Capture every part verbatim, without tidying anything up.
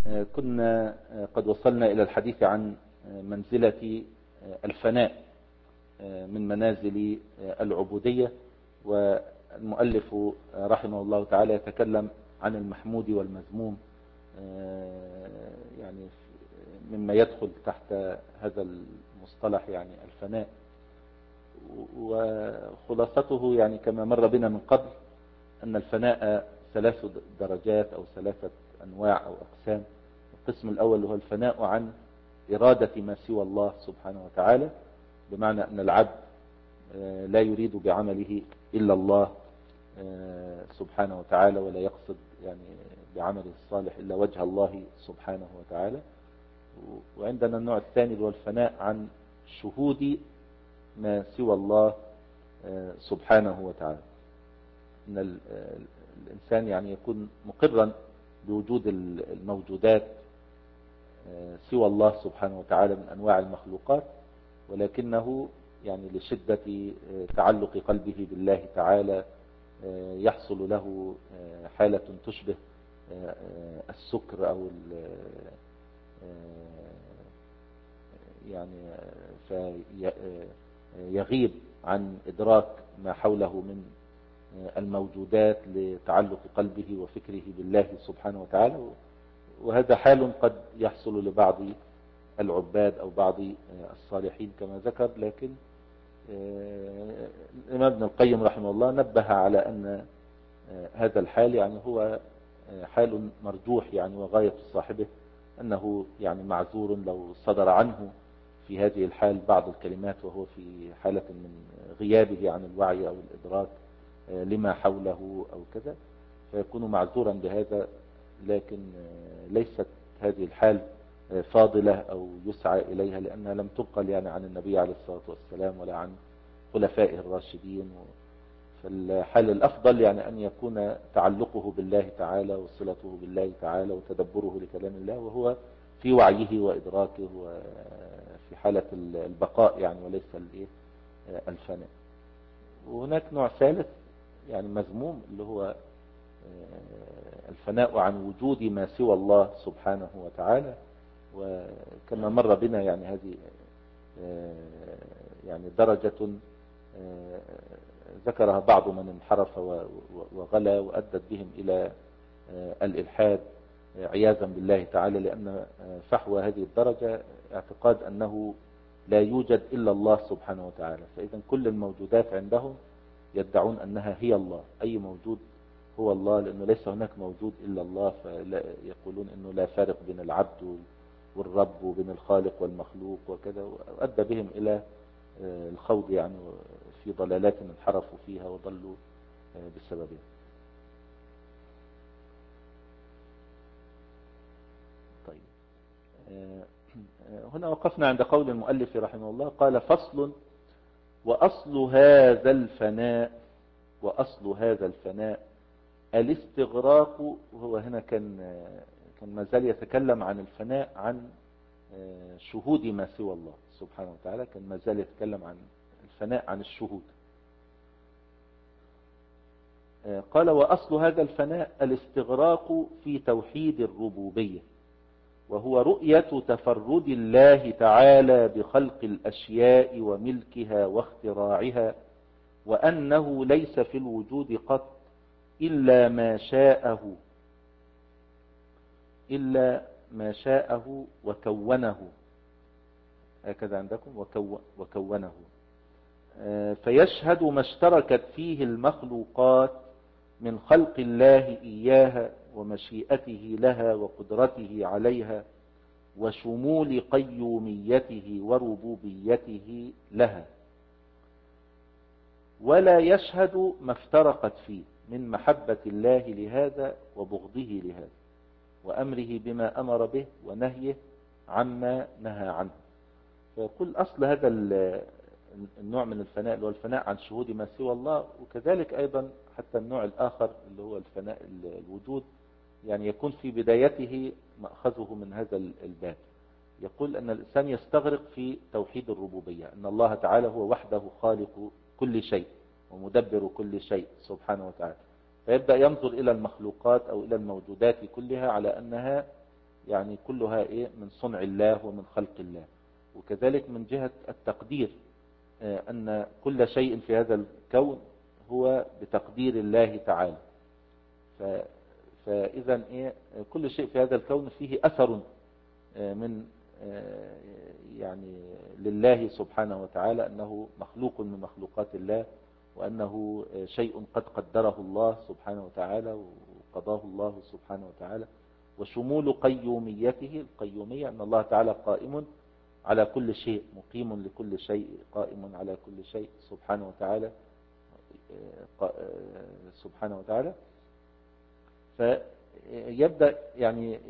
كنا قد وصلنا إلى الحديث عن منزلة الفناء من منازل العبودية، والمؤلف رحمه الله تعالى يتكلم عن المحمود والمذموم، يعني مما يدخل تحت هذا المصطلح يعني الفناء. وخلاصته يعني كما مر بنا من قبل أن الفناء ثلاث درجات أو ثلاثة أنواع أو أقسام. القسم الأول هو الفناء عن إرادة ما سوى الله سبحانه وتعالى، بمعنى أن العبد لا يريد بعمله إلا الله سبحانه وتعالى، ولا يقصد يعني بعمله الصالح إلا وجه الله سبحانه وتعالى. وعندنا النوع الثاني هو الفناء عن شهود ما سوى الله سبحانه وتعالى، أن الإنسان يعني يكون مقرا بوجود الموجودات سوى الله سبحانه وتعالى من أنواع المخلوقات، ولكنه يعني لشدة تعلق قلبه بالله تعالى يحصل له حالة تشبه السكر أو يعني فيغيب عن إدراك ما حوله من الموجودات لتعلق قلبه وفكره بالله سبحانه وتعالى. وهذا حال قد يحصل لبعض العباد أو بعض الصالحين كما ذكر، لكن الإمام ابن القيم رحمه الله نبه على أن هذا الحال يعني هو حال مرجوح يعني، وغاية صاحبه أنه يعني معذور لو صدر عنه في هذه الحال بعض الكلمات وهو في حالة من غيابه عن الوعي أو الإدراك لما حوله أو كذا، فيكون معذورا بهذا. لكن ليست هذه الحال فاضلة أو يسعى إليها، لأنها لم تنقل يعني عن النبي عليه الصلاة والسلام ولا عن خلفائه الراشدين. فالحال الأفضل يعني أن يكون تعلقه بالله تعالى وصلته بالله تعالى وتدبره لكلام الله وهو في وعيه وإدراكه وفي حالة البقاء يعني، وليس الفناء. وهناك نوع ثالث يعني مذموم، اللي هو الفناء عن وجود ما سوى الله سبحانه وتعالى. وكما مر بنا يعني هذه يعني درجة ذكرها بعض من انحرف وغلا وأدت بهم إلى الإلحاد عياذا بالله تعالى، لأن فحوى هذه الدرجة اعتقاد أنه لا يوجد إلا الله سبحانه وتعالى. فإذا كل الموجودات عندهم يدعون أنها هي الله، أي موجود هو الله، لأنه ليس هناك موجود إلا الله. فيقولون أنه لا فارق بين العبد والرب وبين الخالق والمخلوق وكذا، وأدى بهم إلى الخوض يعني في ضلالات انحرفوا فيها وضلوا بسببها. طيب، هنا وقفنا عند قول المؤلف رحمه الله، قال: فصل: وأصل هذا الفناء وأصل هذا الفناء الاستغراق. وهو هنا كان كان ما زال يتكلم عن الفناء عن شهود ما سوى الله سبحانه وتعالى، كان ما زال يتكلم عن الفناء عن الشهود. قال: وأصل هذا الفناء الاستغراق في توحيد الربوبية، وهو رؤية تفرد الله تعالى بخلق الأشياء وملكها واختراعها، وأنه ليس في الوجود قط إلا ما شاءه إلا ما شاءه وكونه. هكذا عندكم وكو وكونه. فيشهد ما اشتركت فيه المخلوقات من خلق الله إياها ومشيئته لها وقدرته عليها وشمول قيوميته وربوبيته لها، ولا يشهد ما افترقت فيه من محبة الله لهذا وبغضه لهذا وأمره بما أمر به ونهيه عما نهى عنه. فيقول أصل هذا النوع من الفناء اللي هو الفناء عن شهود ما سوى الله، وكذلك أيضا حتى النوع الآخر اللي هو الفناء الوجود، يعني يكون في بدايته مأخذه من هذا الباب. يقول أن الإنسان يستغرق في توحيد الربوبية، أن الله تعالى هو وحده خالق كل شيء ومدبر كل شيء سبحانه وتعالى، فيبدأ ينظر إلى المخلوقات أو إلى الموجودات كلها على أنها يعني كلها إيه من صنع الله ومن خلق الله. وكذلك من جهة التقدير أن كل شيء في هذا الكون هو بتقدير الله تعالى. فإذا إيه كل شيء في هذا الكون فيه أثر من يعني لله سبحانه وتعالى، أنه مخلوق من مخلوقات الله، وأنه شيء قد قدره الله سبحانه وتعالى وقضاه الله سبحانه وتعالى. وشمول قيوميته، القيومية أن الله تعالى قائم على كل شيء، مقيم لكل شيء، قائم على كل شيء سبحانه وتعالى سبحانه وتعالى. فيبدأ يعني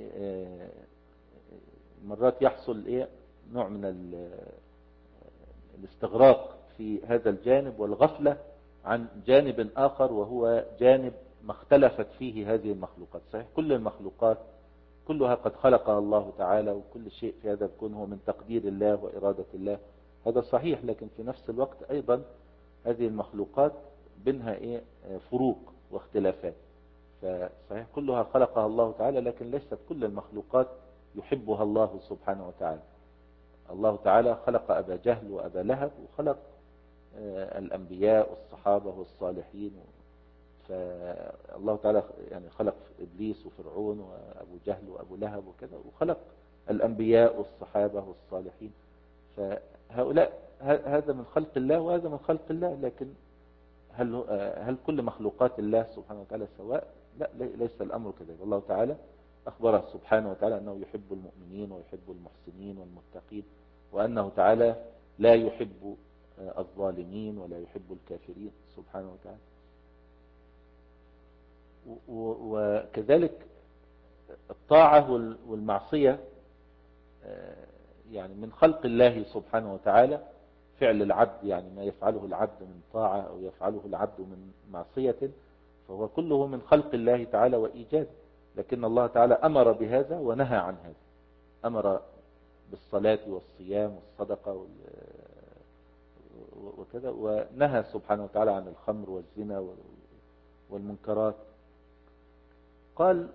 مرات يحصل إيه نوع من الاستغراق في هذا الجانب والغفلة عن جانب آخر، وهو جانب ما اختلفت فيه هذه المخلوقات. صحيح كل المخلوقات كلها قد خلقها الله تعالى، وكل شيء في هذا الكون هو من تقدير الله وإرادة الله، هذا صحيح. لكن في نفس الوقت أيضا هذه المخلوقات بينها إيه فروق واختلافات. فصحيح كلها خلقها الله تعالى، لكن ليست كل المخلوقات يحبها الله سبحانه وتعالى. الله تعالى خلق أبا جهل وأبا لهب، وخلق الأنبياء والصحابة والصالحين. فالله تعالى يعني خلق إبليس وفرعون وأبو جهل وأبو لهب وكذا، وخلق الأنبياء والصحابة والصالحين. فهؤلاء هذا من خلق الله وهذا من خلق الله. لكن هل هل كل مخلوقات الله سبحانه وتعالى سواء؟ لا، ليس الأمر كذلك. الله تعالى أخبر سبحانه وتعالى أنه يحب المؤمنين ويحب المحسنين والمتقين، وأنه تعالى لا يحب الظالمين ولا يحب الكافرين سبحانه وتعالى. وكذلك الطاعة والمعصية يعني من خلق الله سبحانه وتعالى. فعل العبد يعني ما يفعله العبد من طاعة أو يفعله العبد من معصية، فهو كله من خلق الله تعالى وإيجاد. لكن الله تعالى أمر بهذا ونهى عن هذا، أمر بالصلاة والصيام والصدقة وكذا، ونهى سبحانه وتعالى عن الخمر والزنا والمنكرات. قال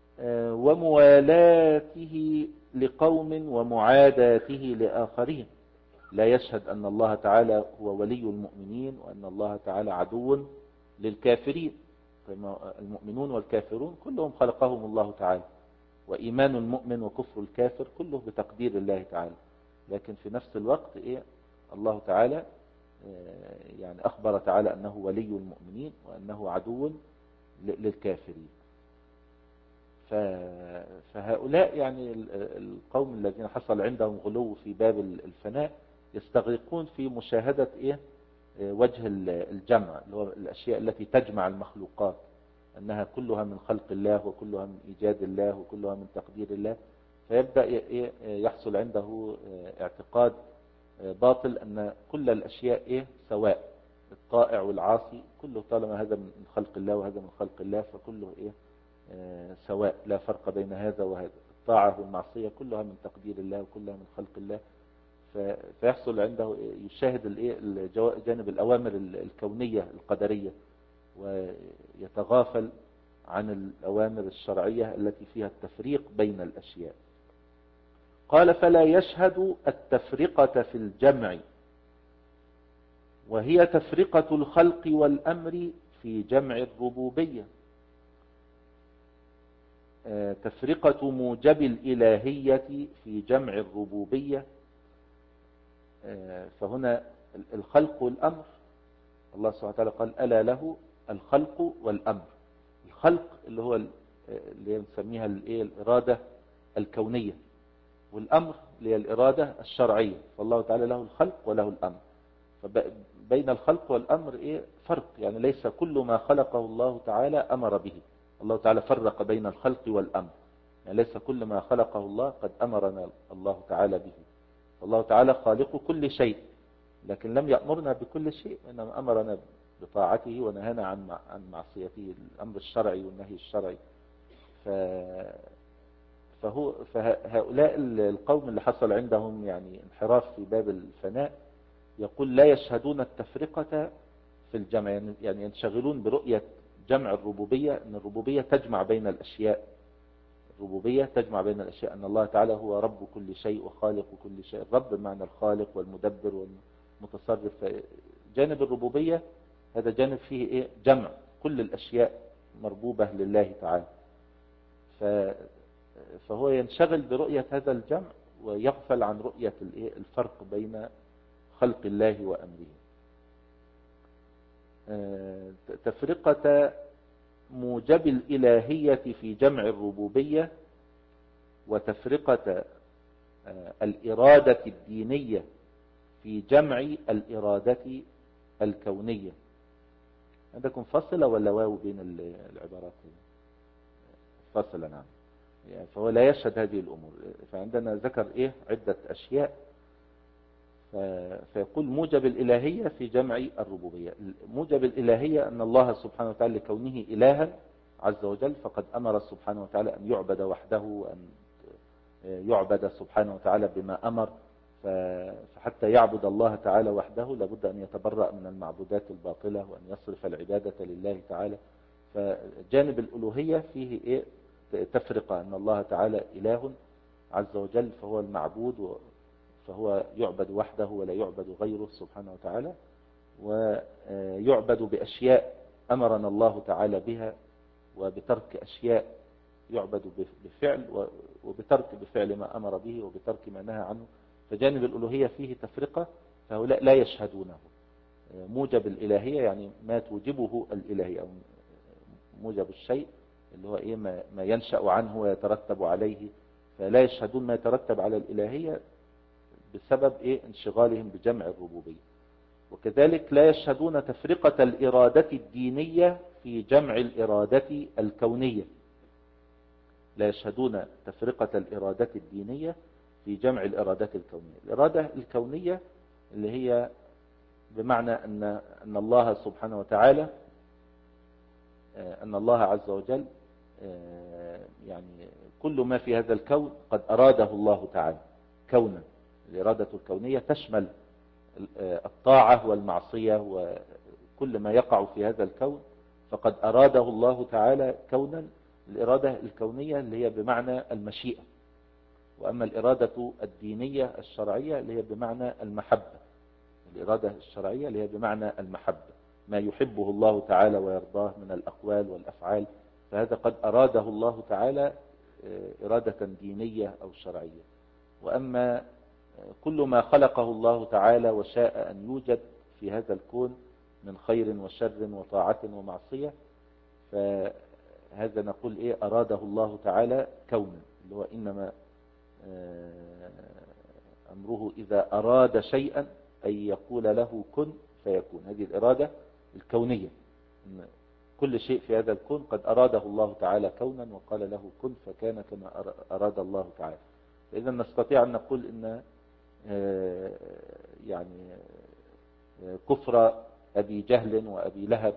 وموالاته لقوم ومعاداته لآخرين. لا يشهد أن الله تعالى هو ولي المؤمنين وأن الله تعالى عدو للكافرين. المؤمنون والكافرون كلهم خلقهم الله تعالى، وإيمان المؤمن وكفر الكافر كله بتقدير الله تعالى. لكن في نفس الوقت إيه الله تعالى يعني أخبر تعالى أنه ولي المؤمنين وأنه عدو للكافرين. فهؤلاء يعني القوم الذين حصل عندهم غلو في باب الفناء يستغرقون في مشاهدة إيه وجه الجمع، اللي هو الأشياء التي تجمع المخلوقات، أنها كلها من خلق الله وكلها من إيجاد الله وكلها من تقدير الله. فيبدأ يحصل عنده اعتقاد باطل أن كل الأشياء إيه سواء، الطائع والعاصي كله طالما هذا من خلق الله وهذا من خلق الله فكله إيه سواء، لا فرق بين هذا وهذا. الطاعة والمعصية كلها من تقدير الله وكلها من خلق الله. فيحصل عنده يشاهد جانب الأوامر الكونية القدرية، ويتغافل عن الأوامر الشرعية التي فيها التفريق بين الأشياء. قال فلا يشهد التفرقة في الجمع، وهي تفرقة الخلق والأمر في جمع الربوبية، تفرقة موجب الإلهية في جمع الربوبية. فهنا الخلق والأمر، الله سبحانه وتعالى قال ألا له الخلق والأمر. الخلق اللي هو اللي نسميها الإرادة الكونية، والأمر اللي هي الإرادة الشرعية. فالله تعالى له الخلق وله الأمر. فبين الخلق والأمر إيه فرق، يعني ليس كل ما خلقه الله تعالى أمر به. الله تعالى فرق بين الخلق والأمر، يعني ليس كل ما خلقه الله قد أمرنا الله تعالى به. الله تعالى خالق كل شيء، لكن لم يأمرنا بكل شيء، إنما أمرنا بطاعته ونهانا عن عن معصيته، الأمر الشرعي والنهي الشرعي. ف فهو فهؤلاء القوم اللي حصل عندهم يعني انحراف في باب الفناء يقول لا يشهدون التفرقة في الجمع، يعني ينشغلون برؤية جمع الربوبية، أن الربوبية تجمع بين الأشياء الربوبية تجمع بين الأشياء، أن الله تعالى هو رب كل شيء وخالق كل شيء. الرب بمعنى الخالق والمدبر والمتصرف. جانب الربوبية هذا جانب فيه إيه؟ جمع كل الأشياء مربوبة لله تعالى. فهو ينشغل برؤية هذا الجمع ويغفل عن رؤية الفرق بين خلق الله وأمره. تفرقة موجب الإلهية في جمع الربوبية وتفرقة الإرادة الدينية في جمع الإرادة الكونية. عندكم فصلة ولا واو بين العبارات؟ فصلة، نعم. فهو لا يشهد هذه الأمور. فعندنا ذكر إيه عدة أشياء، فيقول موجب الإلهية في جمع الربوبية. موجب الإلهية أن الله سبحانه وتعالى لكونه إلها عز وجل فقد أمر سبحانه وتعالى أن يعبد وحده، وأن يعبد سبحانه وتعالى بما أمر. فحتى يعبد الله تعالى وحده لابد أن يتبرأ من المعبودات الباطلة وأن يصرف العبادة لله تعالى. فجانب الألوهية فيه إيه؟ تفرقة أن الله تعالى إله عز وجل فهو المعبود، فهو يعبد وحده ولا يعبد غيره سبحانه وتعالى، ويعبد بأشياء أمرنا الله تعالى بها، وبترك أشياء يعبد بفعل، وبترك بفعل ما أمر به وبترك ما نهى عنه. فجانب الألوهية فيه تفرقة، فهؤلاء لا يشهدونه. موجب الإلهية يعني ما توجبه الإلهية، أو موجب الشيء اللي هو إيه ما ينشأ عنه ويترتب عليه، فلا يشهدون ما يترتب على الإلهية بسبب إيه انشغالهم بجمع الربوبية. وكذلك لا يشهدون تفرقة الإرادة الدينية في جمع الإرادة الكونية. لا يشهدون تفرقة الإرادة الدينية في جمع الإرادة الكونية. الإرادة الكونية اللي هي بمعنى أن أن الله سبحانه وتعالى أن الله عز وجل يعني كل ما في هذا الكون قد أراده الله تعالى كونا. الإرادة الكونية تشمل الطاعة والمعصية وكل ما يقع في هذا الكون فقد أراده الله تعالى كونا. الإرادة الكونية اللي هي بمعنى المشيئة، وأما الإرادة الدينية الشرعية اللي هي بمعنى المحبة. الإرادة الشرعية اللي هي بمعنى المحبة، ما يحبه الله تعالى ويرضاه من الأقوال والأفعال، فهذا قد أراده الله تعالى إرادة دينية أو شرعية. وأما كل ما خلقه الله تعالى وشاء أن يوجد في هذا الكون من خير وشر وطاعة ومعصية، فهذا نقول إيه أراده الله تعالى كونا، اللي هو إنما أمره إذا أراد شيئا أن يقول له كن فيكون. هذه الإرادة الكونية، كل شيء في هذا الكون قد أراده الله تعالى كونا وقال له كن فكان كما أراد الله تعالى. فإذا نستطيع أن نقول إن يعني كفر أبي جهل وأبي لهب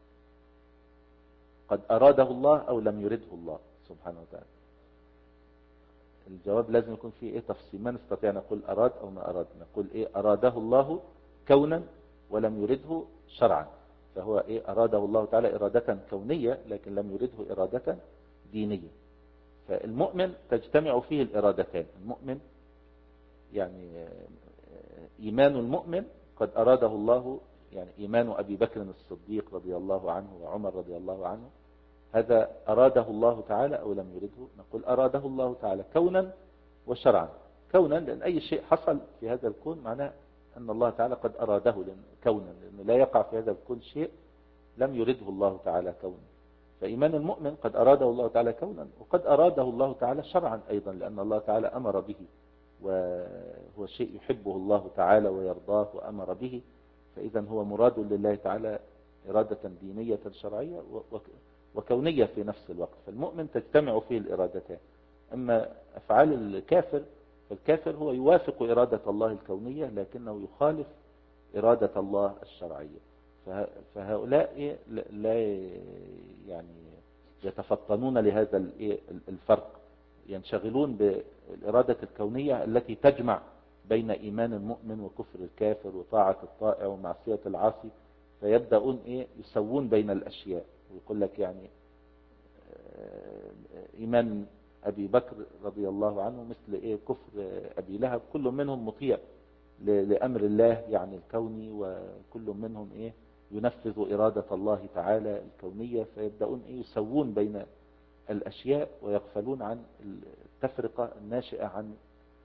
قد أراده الله أو لم يرده الله سبحانه وتعالى. الجواب لازم يكون فيه إيه تفصيل، ما نستطيع نقول أراد أو ما أراد، نقول إيه أراده الله كونا ولم يرده شرعا. فهو إيه أراده الله تعالى إرادة كونية لكن لم يرده إرادة دينية. فالمؤمن تجتمع فيه الإرادتان. المؤمن يعني إيمان المؤمن قد أراده الله، يعني إيمان أبي بكر الصديق رضي الله عنه وعمر رضي الله عنه، هذا أراده الله تعالى أو لم يرده؟ نقول أراده الله تعالى كونا وشرعا. كونا لأن أي شيء حصل في هذا الكون معناه أن الله تعالى قد أراده كونا، لأنه لا يقع في هذا الكون شيء لم يرده الله تعالى كونا. فإيمان المؤمن قد أراده الله تعالى كونا، وقد أراده الله تعالى شرعا أيضا، لأن الله تعالى أمر به، وهو شيء يحبه الله تعالى ويرضاه وأمر به. فإذا هو مراد لله تعالى إرادة دينية شرعية وكونية في نفس الوقت. فالمؤمن تجتمع فيه الإرادتان. أما أفعال الكافر، فالكافر هو يوافق إرادة الله الكونية لكنه يخالف إرادة الله الشرعية. فهؤلاء لا يعني يتفطنون لهذا الفرق، ينشغلون بالإرادة الكونية التي تجمع بين إيمان المؤمن وكفر الكافر وطاعة الطائع ومعصية العاصي، فيبدأون إيه يسوون بين الأشياء، ويقول لك يعني إيمان أبي بكر رضي الله عنه، مثل إيه كفر أبي لهب، كل منهم مطيع لأمر الله يعني الكوني، وكل منهم إيه ينفذ إرادة الله تعالى الكونية، فيبدأون إيه يسوون بين الأشياء ويغفلون عن التفرقة الناشئة عن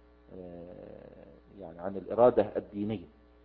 يعني عن الإرادة الدينية.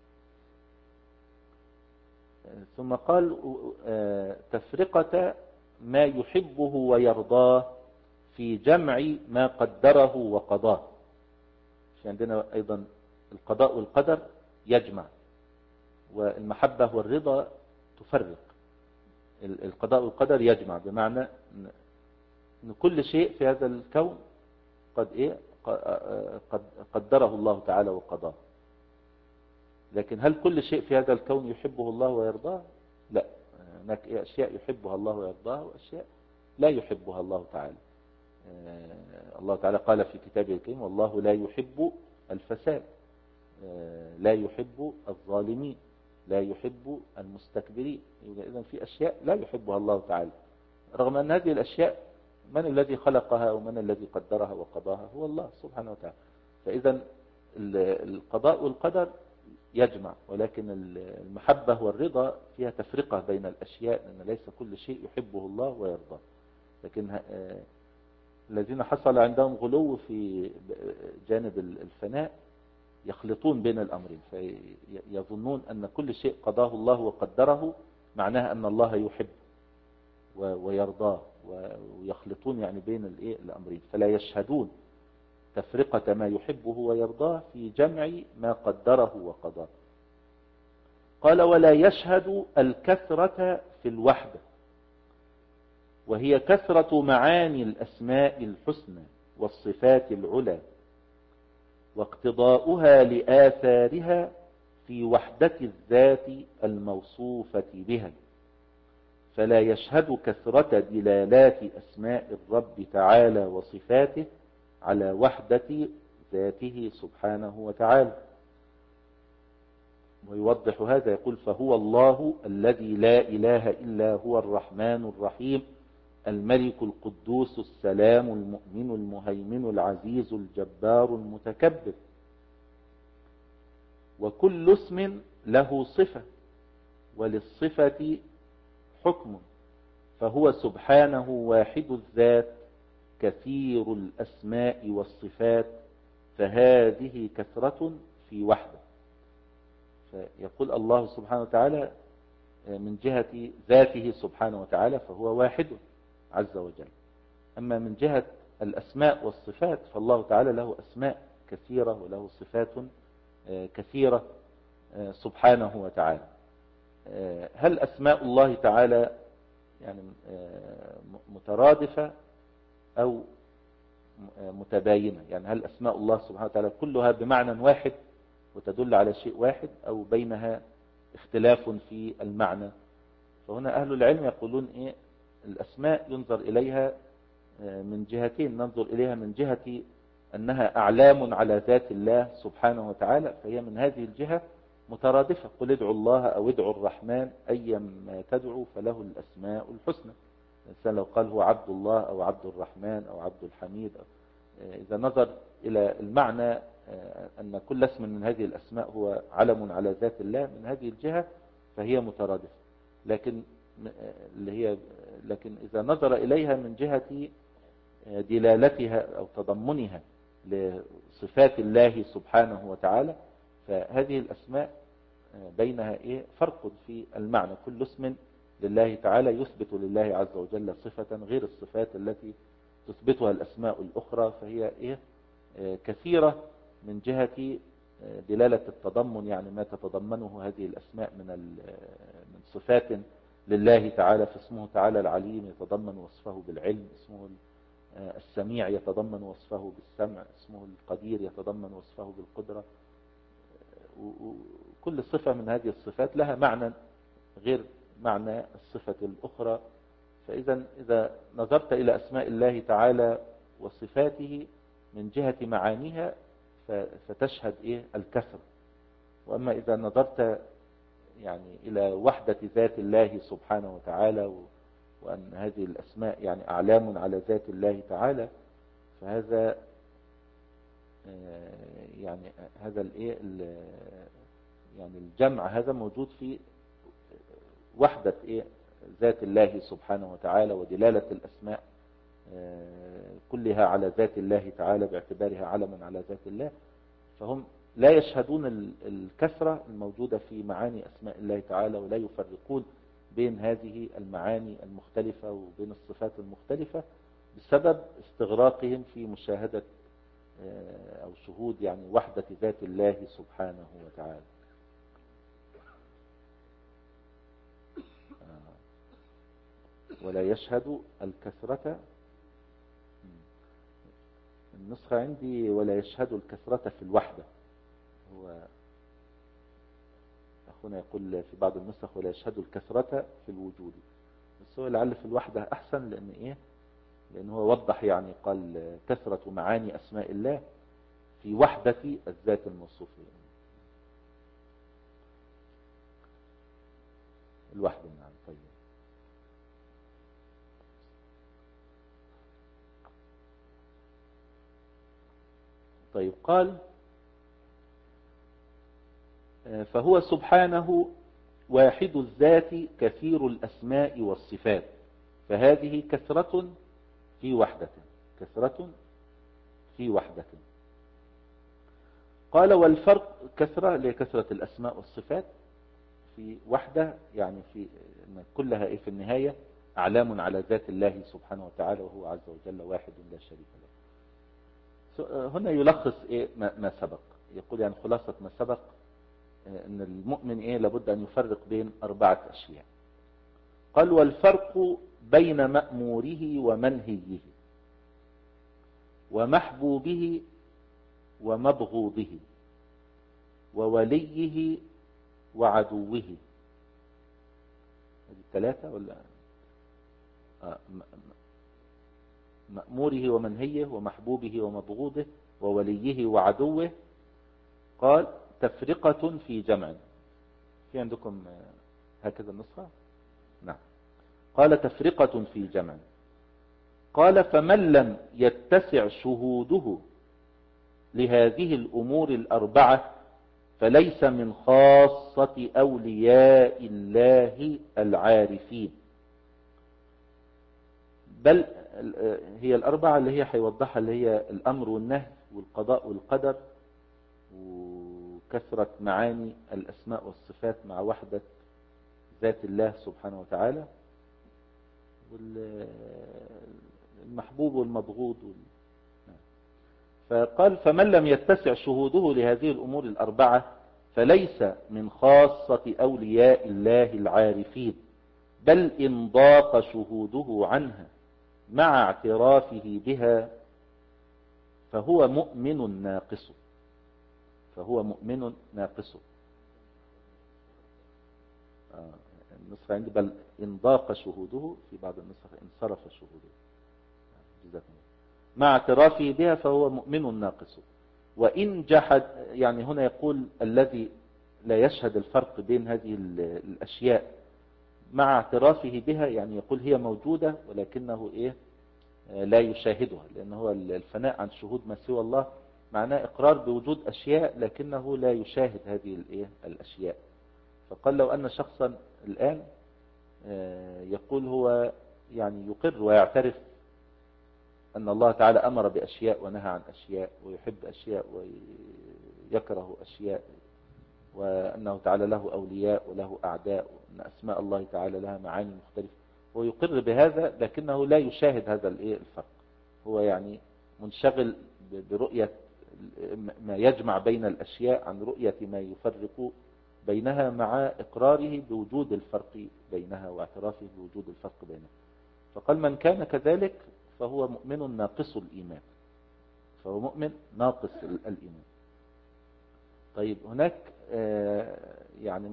ثم قال تفرقة ما يحبه ويرضاه في جمع ما قدره وقضاه. في عندنا أيضا القضاء والقدر يجمع، والمحبة والرضا تفرق. القضاء والقدر يجمع بمعنى أن كل شيء في هذا الكون قد إيه قد قدره الله تعالى وقضاه. لكن هل كل شيء في هذا الكون يحبه الله ويرضاه؟ لا، هناك أشياء يحبها الله ويرضاها وأشياء لا يحبها الله تعالى. الله تعالى قال في كتابه الكريم: والله لا يحب الفساد، لا يحب الظالمين، لا يحب المستكبرين. إذن في أشياء لا يحبها الله تعالى، رغم أن هذه الأشياء من الذي خلقها ومن الذي قدرها وقضاها؟ هو الله سبحانه وتعالى. فإذا القضاء والقدر يجمع، ولكن المحبة والرضا فيها تفرقة بين الأشياء، لأن ليس كل شيء يحبه الله ويرضاه. لكن الذين حصل عندهم غلو في جانب الفناء يخلطون بين الأمرين، فيظنون أن كل شيء قضاه الله وقدره معناه أن الله يحب ويرضاه، ويخلطون يعني بين الأمرين، فلا يشهدون تفرقة ما يحبه ويرضاه في جمع ما قدره وقضاه. قال: ولا يشهد الكثرة في الوحدة، وهي كثرة معاني الأسماء الحسنى والصفات العلى، واقتضاؤها لآثارها في وحدة الذات الموصوفة بها، فلا يشهد كثرة دلالات أسماء الرب تعالى وصفاته على وحدة ذاته سبحانه وتعالى. ويوضح هذا يقول: فهو الله الذي لا إله إلا هو الرحمن الرحيم الملك القدوس السلام المؤمن المهيمن العزيز الجبار المتكبر. وكل اسم له صفة، وللصفة حكم، فهو سبحانه واحد الذات كثير الأسماء والصفات، فهذه كثرة في وحده. فيقول الله سبحانه وتعالى من جهة ذاته سبحانه وتعالى فهو واحد عز وجل. أما من جهة الأسماء والصفات فالله تعالى له أسماء كثيرة وله صفات كثيرة سبحانه وتعالى. هل أسماء الله تعالى يعني مترادفة أو متباينة؟ يعني هل أسماء الله سبحانه وتعالى كلها بمعنى واحد وتدل على شيء واحد، أو بينها اختلاف في المعنى؟ فهنا أهل العلم يقولون إيه الأسماء ينظر إليها من جهتين: ننظر إليها من جهة أنها أعلام على ذات الله سبحانه وتعالى، فهي من هذه الجهة مترادفة. قل ادعوا الله أو ادعوا الرحمن أيما تدعوا فله الأسماء الحسنى. الإنسان لو قال هو عبد الله أو عبد الرحمن أو عبد الحميد، إذا نظر إلى المعنى أن كل اسم من هذه الأسماء هو علم على ذات الله، من هذه الجهة فهي مترادفة. لكن اللي هي لكن إذا نظر إليها من جهة دلالتها أو تضمنها لصفات الله سبحانه وتعالى، فهذه الأسماء بينها إيه فرق في المعنى. كل اسم لله تعالى يثبت لله عز وجل صفة غير الصفات التي تثبتها الأسماء الأخرى، فهي إيه كثيرة من جهة دلالة التضمن، يعني ما تتضمنه هذه الأسماء من من صفات لله تعالى. فاسمه تعالى العليم يتضمن وصفه بالعلم، اسمه السميع يتضمن وصفه بالسمع، اسمه القدير يتضمن وصفه بالقدرة. وكل صفة من هذه الصفات لها معنى غير معنى الصفة الأخرى. فإذا إذا نظرت إلى أسماء الله تعالى وصفاته من جهة معانيها فتشهد إيه الكثرة. وأما إذا نظرت يعني إلى وحدة ذات الله سبحانه وتعالى، وأن هذه الأسماء يعني أعلام على ذات الله تعالى، فهذا يعني هذا الايه يعني الجمع هذا موجود في وحدة ايه ذات الله سبحانه وتعالى، ودلالة الأسماء كلها على ذات الله تعالى باعتبارها علما على ذات الله. فهم لا يشهدون الكثرة الموجودة في معاني أسماء الله تعالى، ولا يفرقون بين هذه المعاني المختلفة وبين الصفات المختلفة بسبب استغراقهم في مشاهدة أو شهود يعني وحدة ذات الله سبحانه وتعالى. ولا يشهد الكثرة، النسخة عندي ولا يشهد الكثرة في الوحدة، هو أخونا يقول في بعض النسخ ولا يشهد الكثرة في الوجود، بس هو لعل في الوحدة أحسن، لأن إيه لأن هو وضح يعني قال كثرة معاني أسماء الله في وحدة الذات الموصوفة. الوحدة نعم. طيب طيب قال فهو سبحانه واحد الذات كثير الأسماء والصفات، فهذه كثرة في وحدة، كثرة في وحدة. قال والفرق كثرة لكثرة الأسماء والصفات في وحدة، يعني في كلها إيه في النهاية أعلام على ذات الله سبحانه وتعالى، وهو عز وجل واحد لا شريك له. هنا يلخص إيه ما سبق، يقول يعني خلاصة ما سبق ان المؤمن ايه لابد ان يفرق بين اربعة اشياء. قال والفرق بين مأموره ومنهيه ومحبوبه ومبغوضه ووليه وعدوه. هذه الثلاثة ولا آه مأموره ومنهيه ومحبوبه ومبغوضه ووليه وعدوه. قال تفرقة في جمع، في عندكم هكذا النسخة؟ نعم. قال تفرقة في جمع. قال فمن لم يتسع شهوده لهذه الأمور الأربعة فليس من خاصة أولياء الله العارفين، بل هي الأربعة اللي هي هيوضحها، اللي هي الأمر والنهي والقضاء والقدر وكثرة معاني الأسماء والصفات مع وحدة ذات الله سبحانه وتعالى، والمحبوب والمبغوض. فقال فمن لم يتسع شهوده لهذه الأمور الأربعة فليس من خاصة أولياء الله العارفين، بل إن ضاق شهوده عنها مع اعترافه بها فهو مؤمن ناقص، فهو مؤمن ناقص. آه النسخة عندي بل إن ضاق شهوده، في بعض النسخ انصرف شهوده جزاكم الله، مع اعترافه بها فهو مؤمن ناقص. وإن جحد، يعني هنا يقول الذي لا يشهد الفرق بين هذه الأشياء مع اعترافه بها، يعني يقول هي موجودة ولكنه إيه لا يشاهدها، لأنه هو الفناء عن شهود ما سوى الله معناه إقرار بوجود أشياء لكنه لا يشاهد هذه الإيه الأشياء. فقال لو أن شخصا الآن يقول هو يعني يقر ويعترف أن الله تعالى أمر بأشياء ونهى عن أشياء، ويحب أشياء ويكره أشياء، وأنه تعالى له أولياء وله أعداء، وأن أسماء الله تعالى لها معاني مختلفة، ويقر بهذا لكنه لا يشاهد هذا الفرق. هو يعني منشغل برؤية ما يجمع بين الأشياء عن رؤية ما يفرق بينها، مع إقراره بوجود الفرق بينها واعترافه بوجود الفرق بينها. فقال من كان كذلك فهو مؤمن ناقص الإيمان، فهو مؤمن ناقص الإيمان. طيب هناك يعني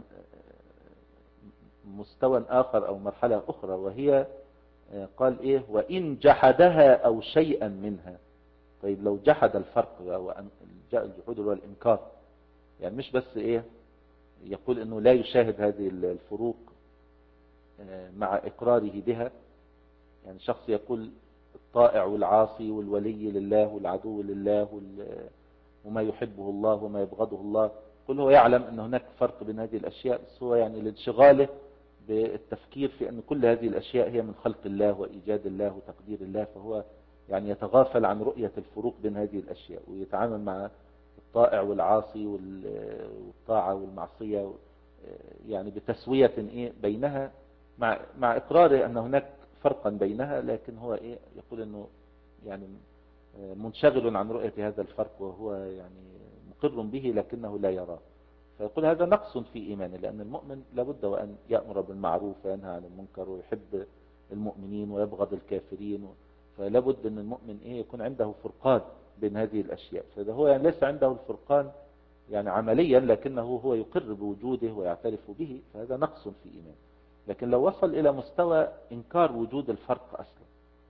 مستوى آخر أو مرحلة أخرى، وهي قال إيه وإن جحدها أو شيئا منها. طيب لو جحد الفرق أو جاء الجحود هو الإنكار، يعني مش بس إيه يقول إنه لا يشاهد هذه الفروق مع إقراره بها، يعني شخص يقول الطائع والعاصي والولي لله والعدو لله وما يحبه الله وما يبغضه الله، كل هو يعلم أن هناك فرق بين هذه الأشياء، بس هو يعني لانشغاله بالتفكير في أن كل هذه الأشياء هي من خلق الله وإيجاد الله وتقدير الله، فهو يعني يتغافل عن رؤية الفروق بين هذه الأشياء، ويتعامل مع الطائع والعاصي والطاعة والمعصية يعني بتسوية إيه بينها، مع مع إقراره أن هناك فرقا بينها، لكن هو إيه يقول أنه يعني منشغل عن رؤية هذا الفرق، وهو يعني مقر به لكنه لا يراه. فيقول هذا نقص في إيمانه، لأن المؤمن لابد وأن يأمر بالمعروف وينهى عن المنكر ويحب المؤمنين ويبغض الكافرين، فلابد أن المؤمن إيه يكون عنده فرقان بين هذه الأشياء. فإذا هو يعني ليس عنده الفرقان يعني عمليا، لكنه هو يقر بوجوده ويعترف به، فهذا نقص في إيمانه. لكن لو وصل إلى مستوى إنكار وجود الفرق أصلا،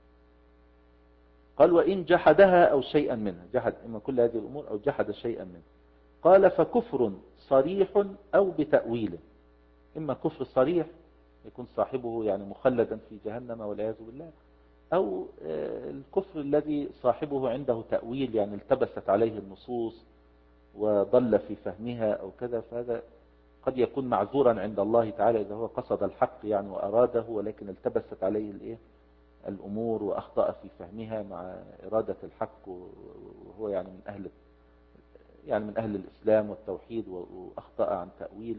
قال وإن جحدها أو شيئا منها، جحد إما كل هذه الأمور أو جحد شيئا منها، قال فكفر صريح أو بتأويله. إما كفر صريح يكون صاحبه يعني مخلدا في جهنم والعياذ بالله، أو الكفر الذي صاحبه عنده تأويل، يعني التبست عليه النصوص وضل في فهمها أو كذا، فهذا قد يكون معذورا عند الله تعالى إذا هو قصد الحق يعني وأراده، ولكن التبست عليه الإيه الأمور وأخطأ في فهمها مع إرادة الحق، وهو يعني من أهل يعني من أهل الإسلام والتوحيد وأخطأ عن تأويل،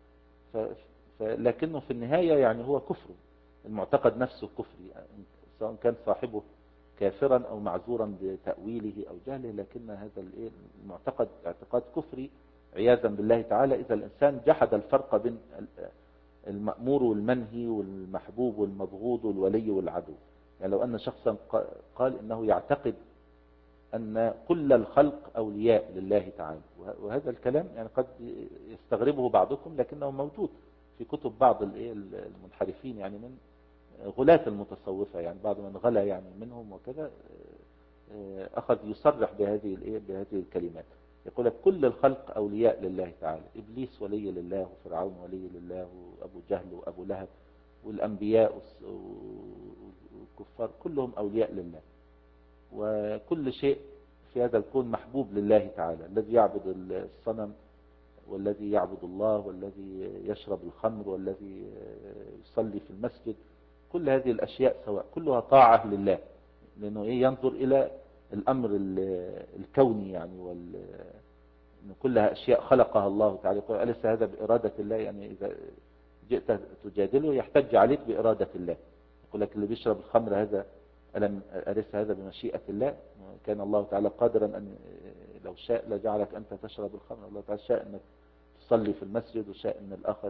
لكنه في النهاية يعني هو كفر، المعتقد نفسه كفري، سواء كان صاحبه كافرا أو معذورا بتأويله أو جهله، لكن هذا المعتقد اعتقاد كفري عياذا بالله تعالى، إذا الإنسان جحد الفرق بين المأمور والمنهي والمحبوب والمبغوض والولي والعدو. يعني لو أن شخصا قال إنه يعتقد أن كل الخلق أولياء لله تعالى، وهذا الكلام يعني قد يستغربه بعضكم لكنه موجود في كتب بعض المنحرفين، يعني من غلاة المتصوفة، يعني بعض من غلا يعني منهم وكذا أخذ يصرح بهذه الإيه بهذه الكلمات، يقول لك كل الخلق أولياء لله تعالى، إبليس ولي لله وفرعون ولي لله وأبو جهل وأبو لهب والأنبياء والكفار كلهم أولياء لله، وكل شيء في هذا الكون محبوب لله تعالى، الذي يعبد الصنم والذي يعبد الله والذي يشرب الخمر والذي يصلي في المسجد، كل هذه الأشياء سواء كلها طاعة لله، لأنه إيه ينظر إلى الأمر الكوني يعني، وال كلها أشياء خلقها الله تعالى. يقول أليس هذا بإرادة الله؟ يعني إذا جئت تجادله يحتج عليك بإرادة الله، يقول لك اللي بيشرب الخمر هذا ألم أليس هذا بمشيئة الله؟ كان الله تعالى قادرا أن لو شاء لجعلك أنت تشرب الخمر، الله تعالى شاء أنك تصلي في المسجد وشاء أن الآخر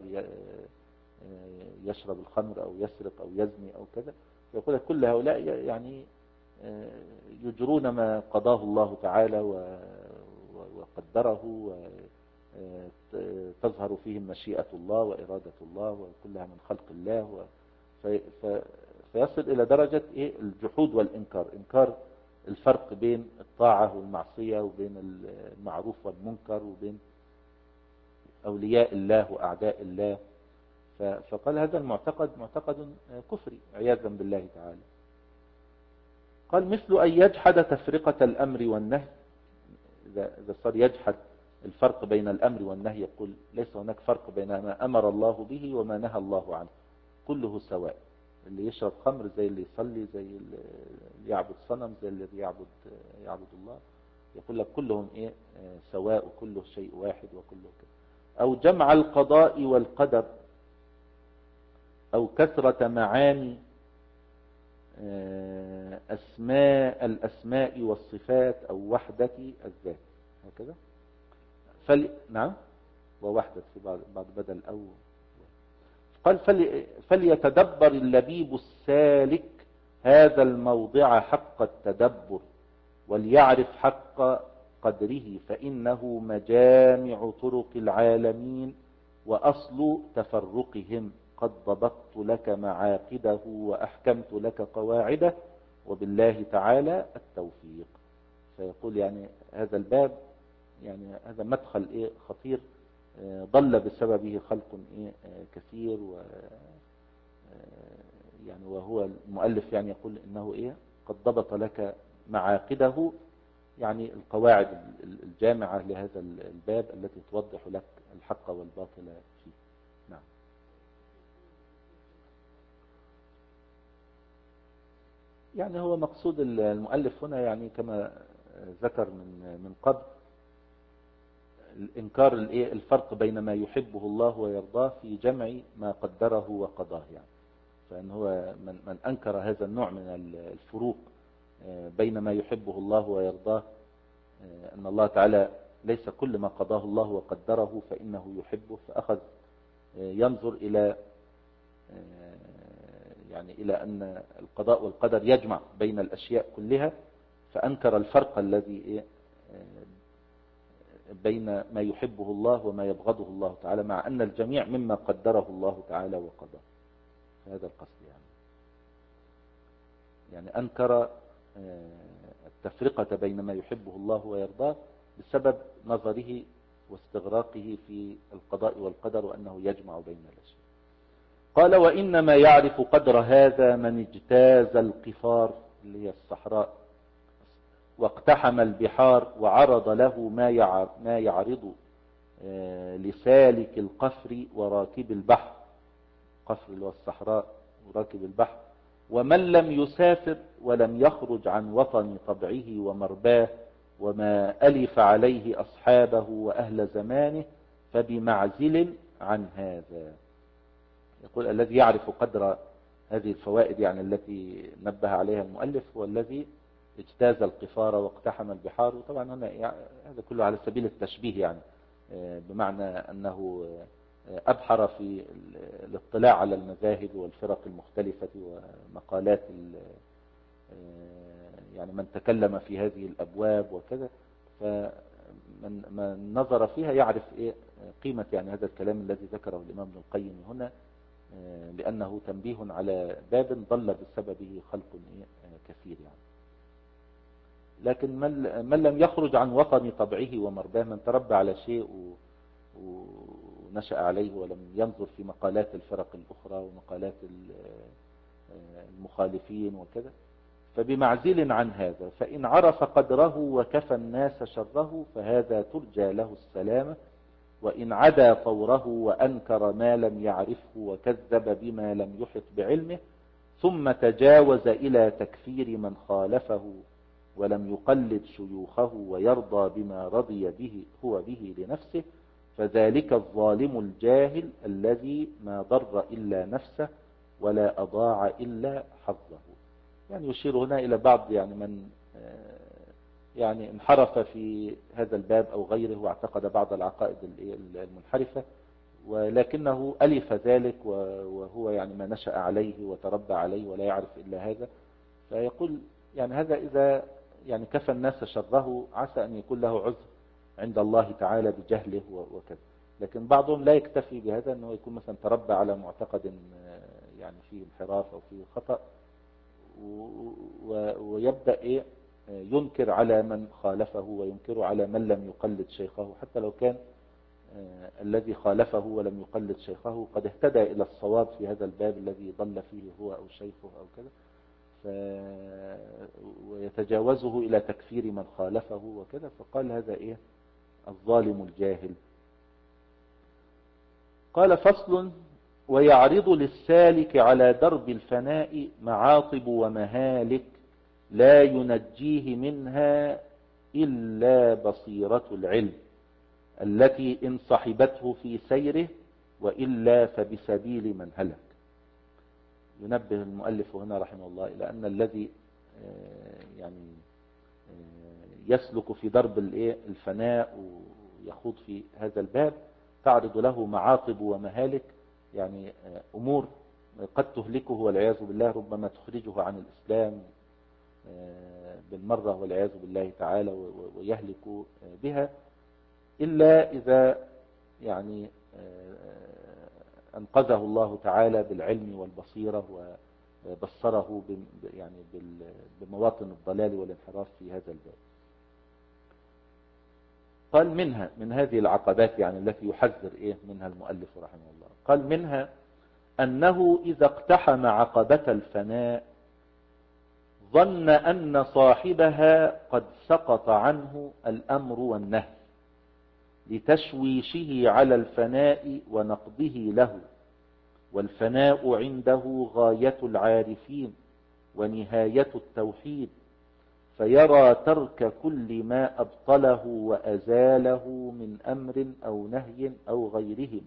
يشرب الخمر أو يسرق أو يزني أو كذا. يقول لك كل هؤلاء يعني يجرون ما قضاه الله تعالى وقدره، وتظهر فيهم مشيئة الله وإرادة الله وكلها من خلق الله، فيصل إلى درجة إيه الجحود والإنكار، إنكار الفرق بين الطاعة والمعصية وبين المعروف والمنكر وبين أولياء الله وأعداء الله. فقال هذا المعتقد معتقد كفري عياذا بالله تعالى. قال مثل أن يجحد تفرقة الأمر والنهي، إذا صار يجحد الفرق بين الأمر والنهي، يقول ليس هناك فرق بين ما أمر الله به وما نهى الله عنه، كله سواء، اللي يشرب خمر زي اللي يصلي، زي اللي يعبد صنم زي الذي يعبد يعبد الله، يقول لك كلهم إيه سواء وكله شيء واحد وكله كده. أو جمع القضاء والقدر، أو كثرة معاني أسماء الأسماء والصفات، أو وحدة الذات، هكذا. فل... نعم ووحدة في بعض بعض بدل أو. قال فل... فليتدبر اللبيب السالك هذا الموضع حق التدبر، وليعرف حق قدره، فإنه مجامع طرق العالمين وأصل تفرقهم، قد ضبطت لك معاقده وأحكمت لك قواعده، وبالله تعالى التوفيق. فيقول يعني هذا الباب يعني هذا مدخل إيه خطير، ضل بسببه خلق إيه كثير، و يعني وهو المؤلف يعني يقول إنه إيه قد ضبط لك معاقده، يعني القواعد الجامعة لهذا الباب التي توضح لك الحق والباطل فيه. نعم. يعني هو مقصود المؤلف هنا يعني كما ذكر من من قبل الإنكار الفرق بين ما يحبه الله ويرضاه في جمع ما قدره وقضاه، يعني فإن هو من, من أنكر هذا النوع من الفروق بين ما يحبه الله ويرضاه، أن الله تعالى ليس كل ما قضاه الله وقدره فإنه يحبه، فأخذ ينظر إلى يعني إلى أن القضاء والقدر يجمع بين الأشياء كلها، فأنكر الفرق الذي بين ما يحبه الله وما يبغضه الله تعالى، مع أن الجميع مما قدره الله تعالى وقضاه. هذا القصد يعني يعني أنكر التفرقة بين ما يحبه الله ويرضاه بسبب نظره واستغراقه في القضاء والقدر وأنه يجمع بين الأشياء. قال وإنما يعرف قدر هذا من اجتاز القفار اللي هي الصحراء واقتحم البحار وعرض له ما يعرض لسالك القفر وراكب البحر، قفر اللي هو الصحراء وراكب البحر، ومن لم يسافر ولم يخرج عن وطن طبعه ومرباه وما ألف عليه أصحابه وأهل زمانه فبمعزل عن هذا. يقول الذي يعرف قدر هذه الفوائد يعني التي نبه عليها المؤلف هو الذي اجتاز القفار واقتحم البحار. وطبعا هنا يعني هذا كله على سبيل التشبيه، يعني بمعنى أنه أبحر في الاطلاع على المذاهب والفرق المختلفة ومقالات يعني من تكلم في هذه الأبواب وكذا، فمن من نظر فيها يعرف إيه قيمة يعني هذا الكلام الذي ذكره الإمام ابن القيم هنا، لأنه تنبيه على باب ضل بسببه خلق كثير يعني. لكن من لم يخرج عن وطن طبعه ومرباه، من تربى على شيء ونشأ عليه ولم ينظر في مقالات الفرق الأخرى ومقالات المخالفين وكذا، فبمعزل عن هذا. فإن عرف قدره وكفى الناس شره فهذا ترجى له السلامة، وإن عدا طوره وأنكر ما لم يعرفه وكذب بما لم يحط بعلمه ثم تجاوز إلى تكفير من خالفه ولم يقلد شيوخه ويرضى بما رضي به هو به لنفسه، فذلك الظالم الجاهل الذي ما ضر إلا نفسه ولا أضاع إلا حظه. يعني يشير هنا إلى بعض يعني من يعني انحرف في هذا الباب أو غيره واعتقد بعض العقائد المنحرفة، ولكنه ألف ذلك وهو يعني ما نشأ عليه وتربى عليه ولا يعرف إلا هذا. فيقول يعني هذا إذا يعني كفى الناس شره عسى أن يكون له عذر عند الله تعالى بجهله وكذا. لكن بعضهم لا يكتفي بهذا، أنه يكون مثلا تربى على معتقد يعني فيه انحراف أو فيه خطأ ويبدأ إيه ينكر على من خالفه وينكر على من لم يقلد شيخه، حتى لو كان الذي خالفه ولم يقلد شيخه قد اهتدى إلى الصواب في هذا الباب الذي ضل فيه هو أو شيخه أو كذا، ف... ويتجاوزه إلى تكفير من خالفه وكذا. فقال هذا إيه الظالم الجاهل. قال فصل ويعرض للسالك على درب الفناء معاطب ومهالك لا ينجيه منها إلا بصيرة العلم التي إن صحبته في سيره وإلا فبسبيل من هلك. ينبه المؤلف هنا رحمه الله إلى أن الذي يعني يسلك في درب الفناء ويخوض في هذا الباب تعرض له معاطب ومهالك، يعني أمور قد تهلكه والعياذ بالله، ربما تخرجه عن الإسلام بالمرة والعياذ بالله تعالى ويهلك بها، إلا إذا يعني أنقذه الله تعالى بالعلم والبصيرة وبصره يعني بمواطن الضلال والانحراف في هذا الباب. قال منها من هذه العقبات يعني التي يحذر إيه منها المؤلف رحمه الله، قال منها أنه إذا اقتحم عقبة الفناء ظن أن صاحبها قد سقط عنه الأمر والنهي لتشويشه على الفناء ونقضه له، والفناء عنده غاية العارفين ونهاية التوحيد، فيرى ترك كل ما أبطله وأزاله من أمر أو نهي أو غيرهم.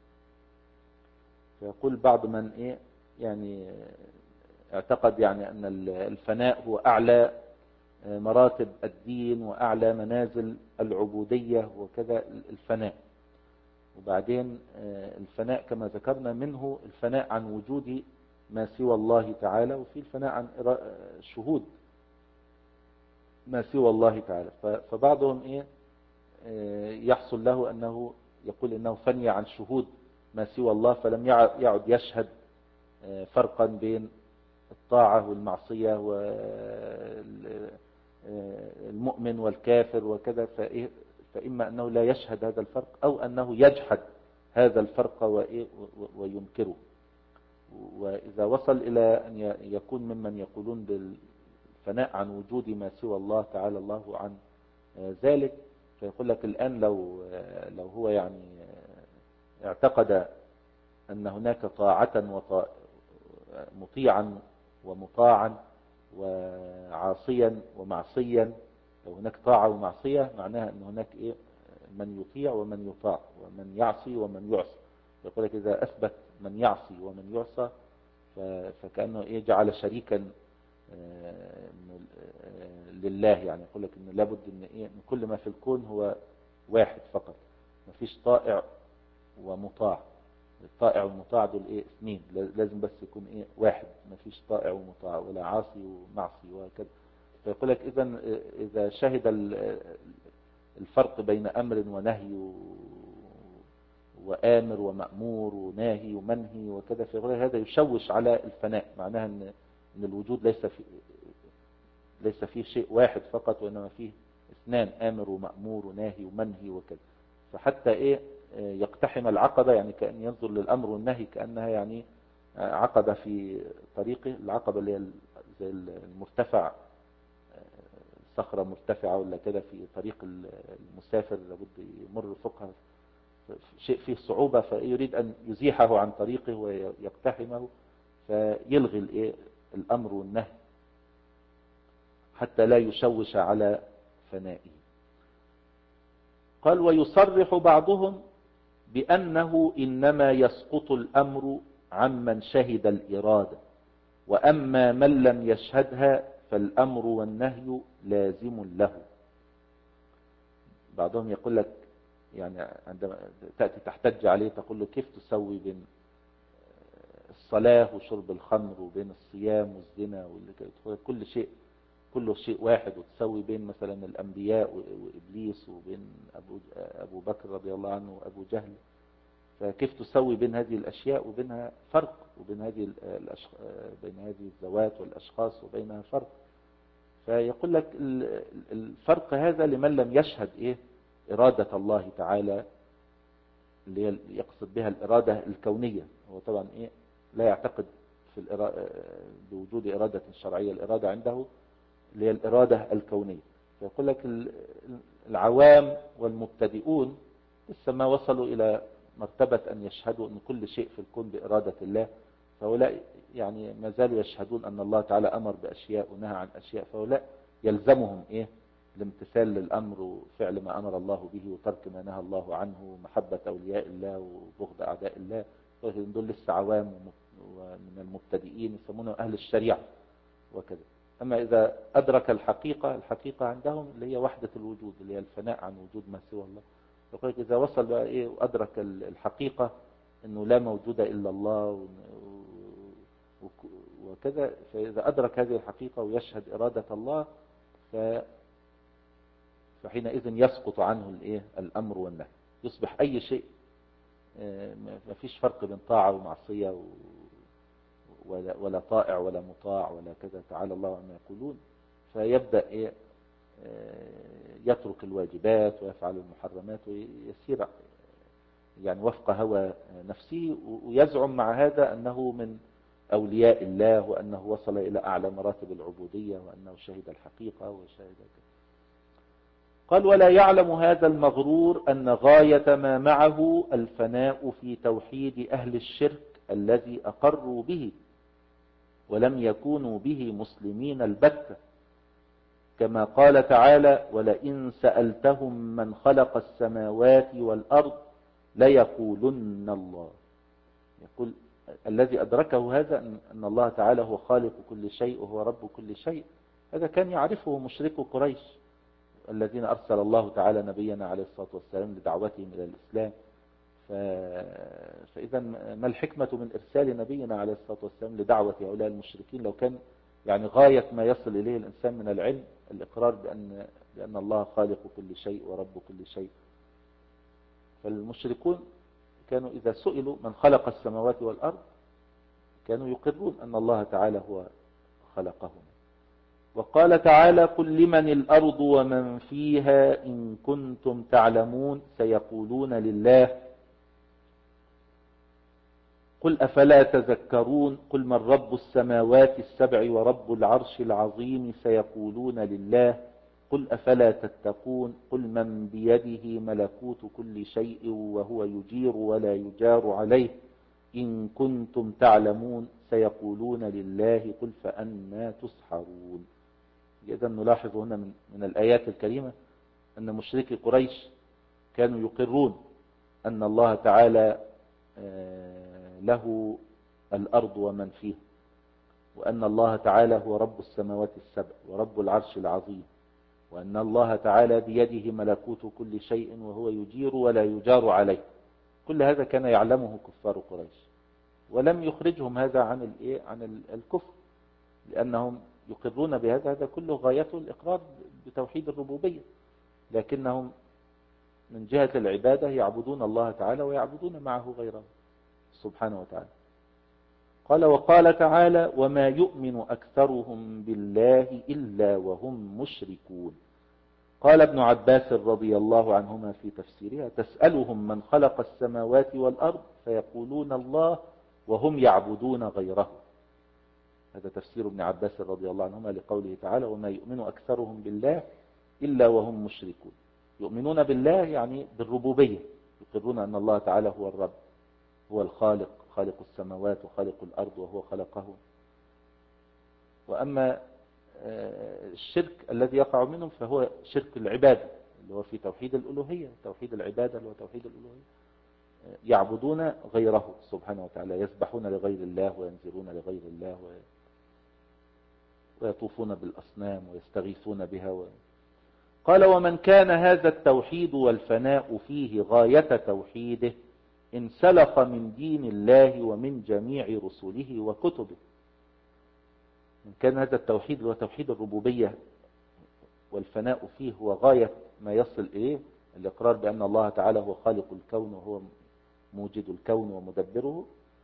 فيقول بعض من إيه يعني اعتقد يعني أن الفناء هو أعلى مراتب الدين وأعلى منازل العبودية وكذا الفناء. وبعدين الفناء كما ذكرنا منه الفناء عن وجود ما سوى الله تعالى، وفي الفناء عن شهود ما سوى الله تعالى. فبعضهم إيه يحصل له أنه يقول إنه فني عن شهود ما سوى الله، فلم يعد يشهد فرقا بين الطاعة والمعصية والمؤمن والكافر وكذا. فإما أنه لا يشهد هذا الفرق أو أنه يجحد هذا الفرق وينكره. وإذا وصل إلى أن يكون ممن يقولون بالفناء عن وجود ما سوى الله تعالى الله عن ذلك، فيقول لك الآن لو لو هو يعني اعتقد أن هناك طاعة مطيعا ومطاعا وعاصيا ومعصيا، لو هناك طاعة ومعصية معناها أن هناك إيه من يطيع ومن يطاع ومن يعصي ومن يعصى. يقول لك إذا أثبت من يعصي ومن يعصى فكأنه إيه جعل شريكا لله. يعني يقول لك إنه لابد إن إيه إن كل ما في الكون هو واحد فقط، ما فيش طائع ومطاع. الطائع والمطاع دول إيه اثنين، لازم بس يكون إيه واحد، ما فيش طائع ومطاع ولا عاصي ومعصي وكذا. فيقول لك إذا إذا شهد الفرق بين أمر ونهي وآمر ومأمور وناهي ومنهي وكذا، فيقول هذا يشوش على الفناء، معناها أن ان الوجود ليس في ليس فيه شيء واحد فقط، وإنما فيه اثنان، آمر ومأمور وناهي ومنهي وكذا. فحتى إيه يقتحم العقبة، يعني كأن ينظر للأمر والنهي كأنها يعني عقبة في طريقه، العقبة اللي هي زي المرتفع، صخرة مرتفعة ولا كده في طريق المسافر لابد يمر فوقها شيء فيه صعوبة، فيريد أن يزيحه عن طريقه ويقتحمه، فيلغي الإيه الأمر والنهي حتى لا يشوش على فنائه. قال ويصرح بعضهم بأنه إنما يسقط الأمر عمن شهد الإرادة، وأما من لم يشهدها فالأمر والنهي لازم له. بعضهم يقول لك يعني عندما تأتي تحتج عليه تقول له كيف تسوي بين الصلاة وشرب الخمر وبين الصيام والزنا كل شيء كله شيء واحد، وتسوي بين مثلا الأنبياء وإبليس وبين أبو, أبو بكر رضي الله عنه وأبو جهل. فكيف تسوي بين هذه الأشياء وبينها فرق، وبين هذه الأشخ... بين هذه الذوات والأشخاص وبينها فرق. فيقول لك الفرق هذا لمن لم يشهد إيه إرادة الله تعالى، اللي يقصد بها الإرادة الكونية. هو طبعا إيه لا يعتقد في الإرادة بوجود إرادة شرعية، الإرادة عنده اللي هي الإرادة الكونية. فيقول لك العوام والمبتدئون لسه ما وصلوا إلى مرتبة أن يشهدوا أن كل شيء في الكون بإرادة الله، فهؤلاء يعني ما زالوا يشهدون أن الله تعالى أمر بأشياء ونهى عن أشياء، فهؤلاء يلزمهم إيه الامتثال للأمر وفعل ما أمر الله به وترك ما نهى الله عنه، محبة أولياء الله وبغض أعداء الله. دول لسه عوام ومن المبتدئين يسمونه أهل الشريعة وكذا. أما إذا أدرك الحقيقة، الحقيقة عندهم اللي هي وحدة الوجود، اللي هي الفناء عن وجود ما سوى الله. يقول إذا وصل بقى إيه وأدرك الحقيقة إنه لا موجود إلا الله وكذا، فإذا أدرك هذه الحقيقة ويشهد إرادة الله ف فحينئذ يسقط عنه الإيه الأمر والنهي، يصبح أي شيء ما فيش فرق بين طاعة ومعصية ولا, ولا طائع ولا مطاع ولا كذا، تعالى الله عما يقولون. فيبدأ إيه يترك الواجبات ويفعل المحرمات ويسير يعني وفق هوى نفسه، ويزعم مع هذا أنه من أولياء الله، وأنه وصل إلى أعلى مراتب العبودية، وأنه شهد الحقيقة وشهد. قال ولا يعلم هذا المغرور أن غاية ما معه الفناء في توحيد أهل الشرك الذي أقروا به ولم يكونوا به مسلمين البتة، كما قال تعالى ولئن سألتهم من خلق السماوات والأرض ليقولن الله. يقول الذي أدركه هذا أن الله تعالى هو خالق كل شيء وهو رب كل شيء، هذا كان يعرفه مشركو قريش الذين أرسل الله تعالى نبينا عليه الصلاة والسلام لدعوتهم إلى الإسلام. ف... فإذا ما الحكمة من إرسال نبينا عليه الصلاة والسلام لدعوة هؤلاء المشركين لو كان يعني غاية ما يصل إليه الإنسان من العلم الإقرار بأن, بأن الله خالق كل شيء ورب كل شيء. فالمشركون كانوا إذا سئلوا من خلق السماوات والأرض كانوا يقرون أن الله تعالى هو خلقهم. وقال تعالى قل لمن الأرض ومن فيها إن كنتم تعلمون سيقولون لله قل أفلا تذكرون قل من رب السماوات السبع ورب العرش العظيم سيقولون لله قل أفلا تتقون قل من بيده ملكوت كل شيء وهو يجير ولا يجار عليه إن كنتم تعلمون سيقولون لله قل فأنا تسحرون. إذا نلاحظ هنا من, من الآيات الكريمة أن مشركي قريش كانوا يقرون أن الله تعالى له الأرض ومن فيها، وأن الله تعالى هو رب السماوات السبع ورب العرش العظيم، وأن الله تعالى بيده ملكوت كل شيء وهو يجير ولا يجار عليه. كل هذا كان يعلمه كفار قريش، ولم يخرجهم هذا عن عن الكفر، لأنهم يقرون بهذا. هذا كله غايته الإقرار بتوحيد الربوبية، لكنهم من جهة العبادة يعبدون الله تعالى ويعبدون معه غيره سبحانه وتعالى. قال وقال تعالى وما يؤمن أكثرهم بالله إلا وهم مشركون. قال ابن عباس رضي الله عنهما في تفسيرها تسألهم من خلق السماوات والأرض فيقولون الله وهم يعبدون غيره. هذا تفسير ابن عباس رضي الله عنهما لقوله تعالى وما يؤمن أكثرهم بالله إلا وهم مشركون. يؤمنون بالله يعني بالربوبية، يقرون أن الله تعالى هو الرب، هو الخالق، خالق السماوات وخالق الأرض وهو خلقه. وأما الشرك الذي يقع منهم فهو شرك العبادة اللي هو في توحيد الألوهية، توحيد العبادة اللي هو توحيد الألوهية. يعبدون غيره سبحانه وتعالى، يسبحون لغير الله وينذرون لغير الله ويطوفون بالأصنام ويستغيثون بها و... قال ومن كان هذا التوحيد والفناء فيه غاية توحيده انسلخ من دين الله ومن جميع رسله وكتبه. من كان هذا التوحيد هو توحيد الربوبية والفناء فيه هو غاية ما يصل إليه الإقرار بأن الله تعالى هو خالق الكون وهو موجد الكون ومدبره،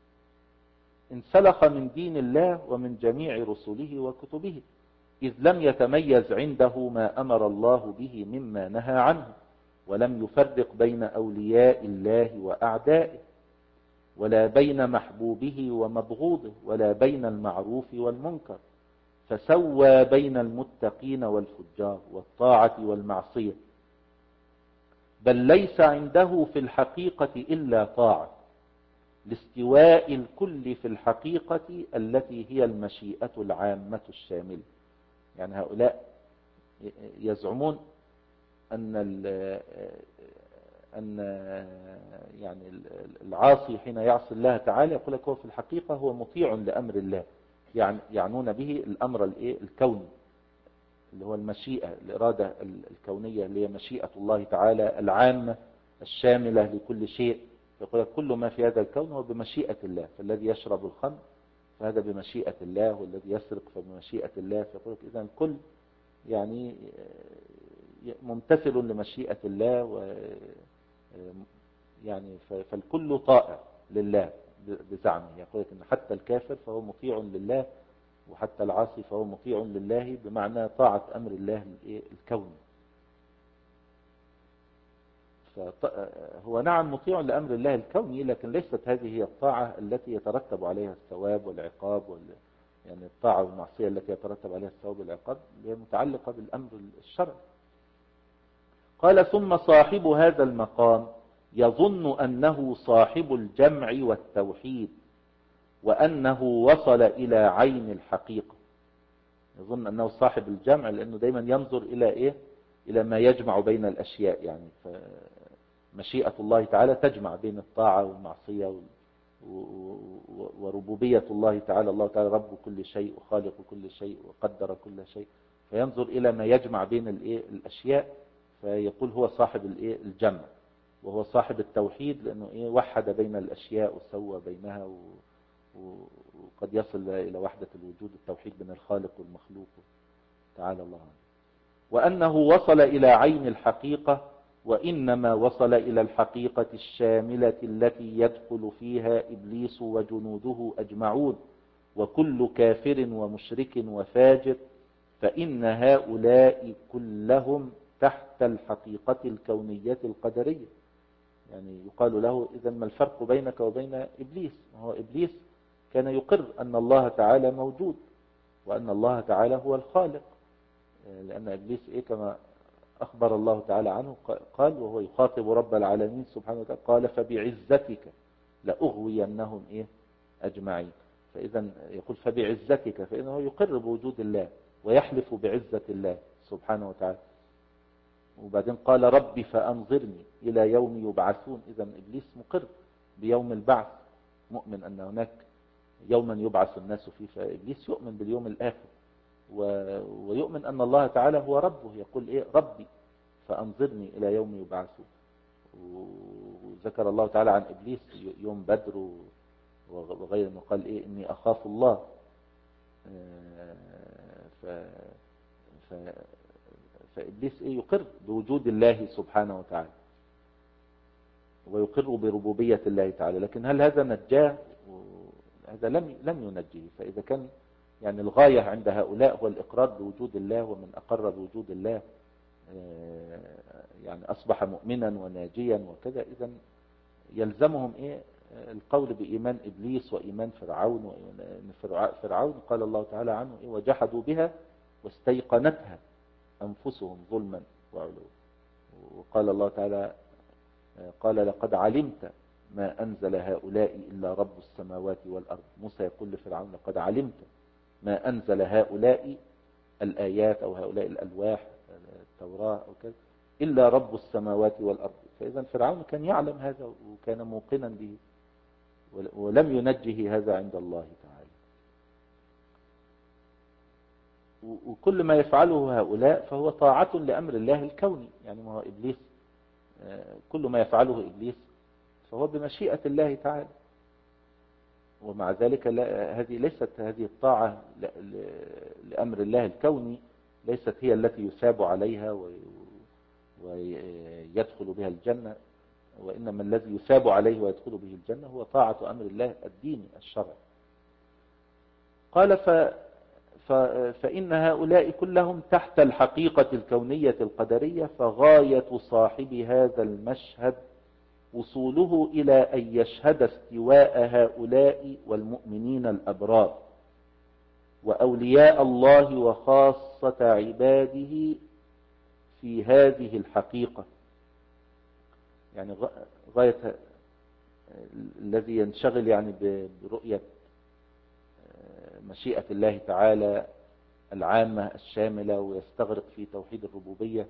انسلخ من دين الله ومن جميع رسله وكتبه إذ لم يتميز عنده ما أمر الله به مما نهى عنه، ولم يفرق بين أولياء الله وأعدائه، ولا بين محبوبه ومبغوضه، ولا بين المعروف والمنكر، فسوى بين المتقين والفجار والطاعة والمعصية، بل ليس عنده في الحقيقة إلا طاعة لاستواء الكل في الحقيقة التي هي المشيئة العامة الشاملة. يعني هؤلاء يزعمون أن أن يعني العاصي حين يعصي الله تعالى يقول لك هو في الحقيقة هو مطيع لأمر الله، يعني يعنون به الأمر الكوني اللي هو المشيئة، الإرادة الكونية اللي هي مشيئة الله تعالى العامة الشاملة لكل شيء. يقول لك كل ما في هذا الكون هو بمشيئة الله، فالذي يشرب الخمر فهذا بمشيئة الله، والذي يسرق فبمشيئة الله. فيقول لك إذا الكل يعني ممتثل لمشيئة الله، و يعني فالكل طائع لله بزعمه. يقول لك إن حتى الكافر فهو مطيع لله، وحتى العاصي فهو مطيع لله بمعنى طاعة أمر الله الكوني. هو نعم مطيع لأمر الله الكوني، لكن ليست هذه هي الطاعة التي يترتب عليها الثواب والعقاب وال... يعني الطاعة والمعصية التي يترتب عليها الثواب والعقاب هي متعلقة بالأمر الشرعي. قال ثم صاحب هذا المقام يظن أنه صاحب الجمع والتوحيد وأنه وصل إلى عين الحقيقة. يظن أنه صاحب الجمع لأنه دايما ينظر إلى إيه؟ إلى ما يجمع بين الأشياء، يعني مشيئة الله تعالى تجمع بين الطاعة والمعصية وربوبية الله تعالى. الله تعالى رب كل شيء وخالق كل شيء وقدر كل شيء، فينظر إلى ما يجمع بين الإيه؟ الأشياء، فيقول هو صاحب الإيه؟ الجمع، وهو صاحب التوحيد لأنه إيه؟ وحد بين الأشياء وسوى بينها و... وقد يصل إلى وحدة الوجود، التوحيد بين الخالق والمخلوق تعالى الله عنه. وأنه وصل إلى عين الحقيقة، وإنما وصل إلى الحقيقة الشاملة التي يدخل فيها إبليس وجنوده أجمعون وكل كافر ومشرك وفاجر، فإن هؤلاء كلهم تحت الحقيقة الكونية القدرية. يعني يقال له إذا ما الفرق بينك وبين إبليس؟ هو إبليس كان يقر أن الله تعالى موجود وأن الله تعالى هو الخالق، لأن إبليس إيه كما أخبر الله تعالى عنه قال وهو يخاطب رب العالمين سبحانه وتعالى قال فبعزتك لأغوينهم إيه أجمعين. فإذا يقول فبعزتك، فإنه يقر بوجود الله ويحلف بعزة الله سبحانه وتعالى. وبعدين قال ربي فأنظرني إلى يوم يبعثون. إذا إبليس مقر بيوم البعث، مؤمن أن هناك يوما يبعث الناس فيه، فإبليس يؤمن باليوم الآخر ويؤمن أن الله تعالى هو ربه. يقول إيه ربي فأنظرني إلى يوم يبعثون. وذكر الله تعالى عن إبليس يوم بدر وغير ما قال إيه إني أخاف الله. ف... ف... فإبليس إيه يقر بوجود الله سبحانه وتعالى ويقر بربوبية الله تعالى، لكن هل هذا نجاه؟ هذا لم لم ينجيه. فإذا كان يعني الغاية عند هؤلاء هو الإقرار بوجود الله، ومن أقر بوجود الله يعني أصبح مؤمنا وناجيا وكذا، إذا يلزمهم إيه القول بإيمان إبليس وإيمان فرعون. فرعون قال الله تعالى عنه إيه وجحدوا بها واستيقنتها أنفسهم ظلما وعلوا. وقال الله تعالى قال لقد علمت ما أنزل هؤلاء إلا رب السماوات والأرض. موسى يقول لفرعون لقد علمت ما أنزل هؤلاء الآيات أو هؤلاء الألواح التوراة أو كذا إلا رب السماوات والأرض. فإذا فرعون كان يعلم هذا وكان موقنا به ولم ينجه هذا عند الله تعالى. وكل ما يفعله هؤلاء فهو طاعة لأمر الله الكوني. يعني ما هو إبليس كل ما يفعله إبليس فهو بمشيئة الله تعالى، ومع ذلك هذه ليست هذه الطاعة لأمر الله الكوني ليست هي التي يثاب عليها ويدخل بها الجنة، وإنما الذي يثاب عليه ويدخل به الجنة هو طاعة أمر الله الديني الشرعي. قال ف فإن هؤلاء كلهم تحت الحقيقة الكونية القدرية، فغاية صاحب هذا المشهد وصوله إلى أن يشهد استواء هؤلاء والمؤمنين الأبرار وأولياء الله وخاصة عباده في هذه الحقيقة. يعني غاية الذي ينشغل يعني برؤية مشيئة الله تعالى العامة الشاملة ويستغرق في توحيد الربوبية،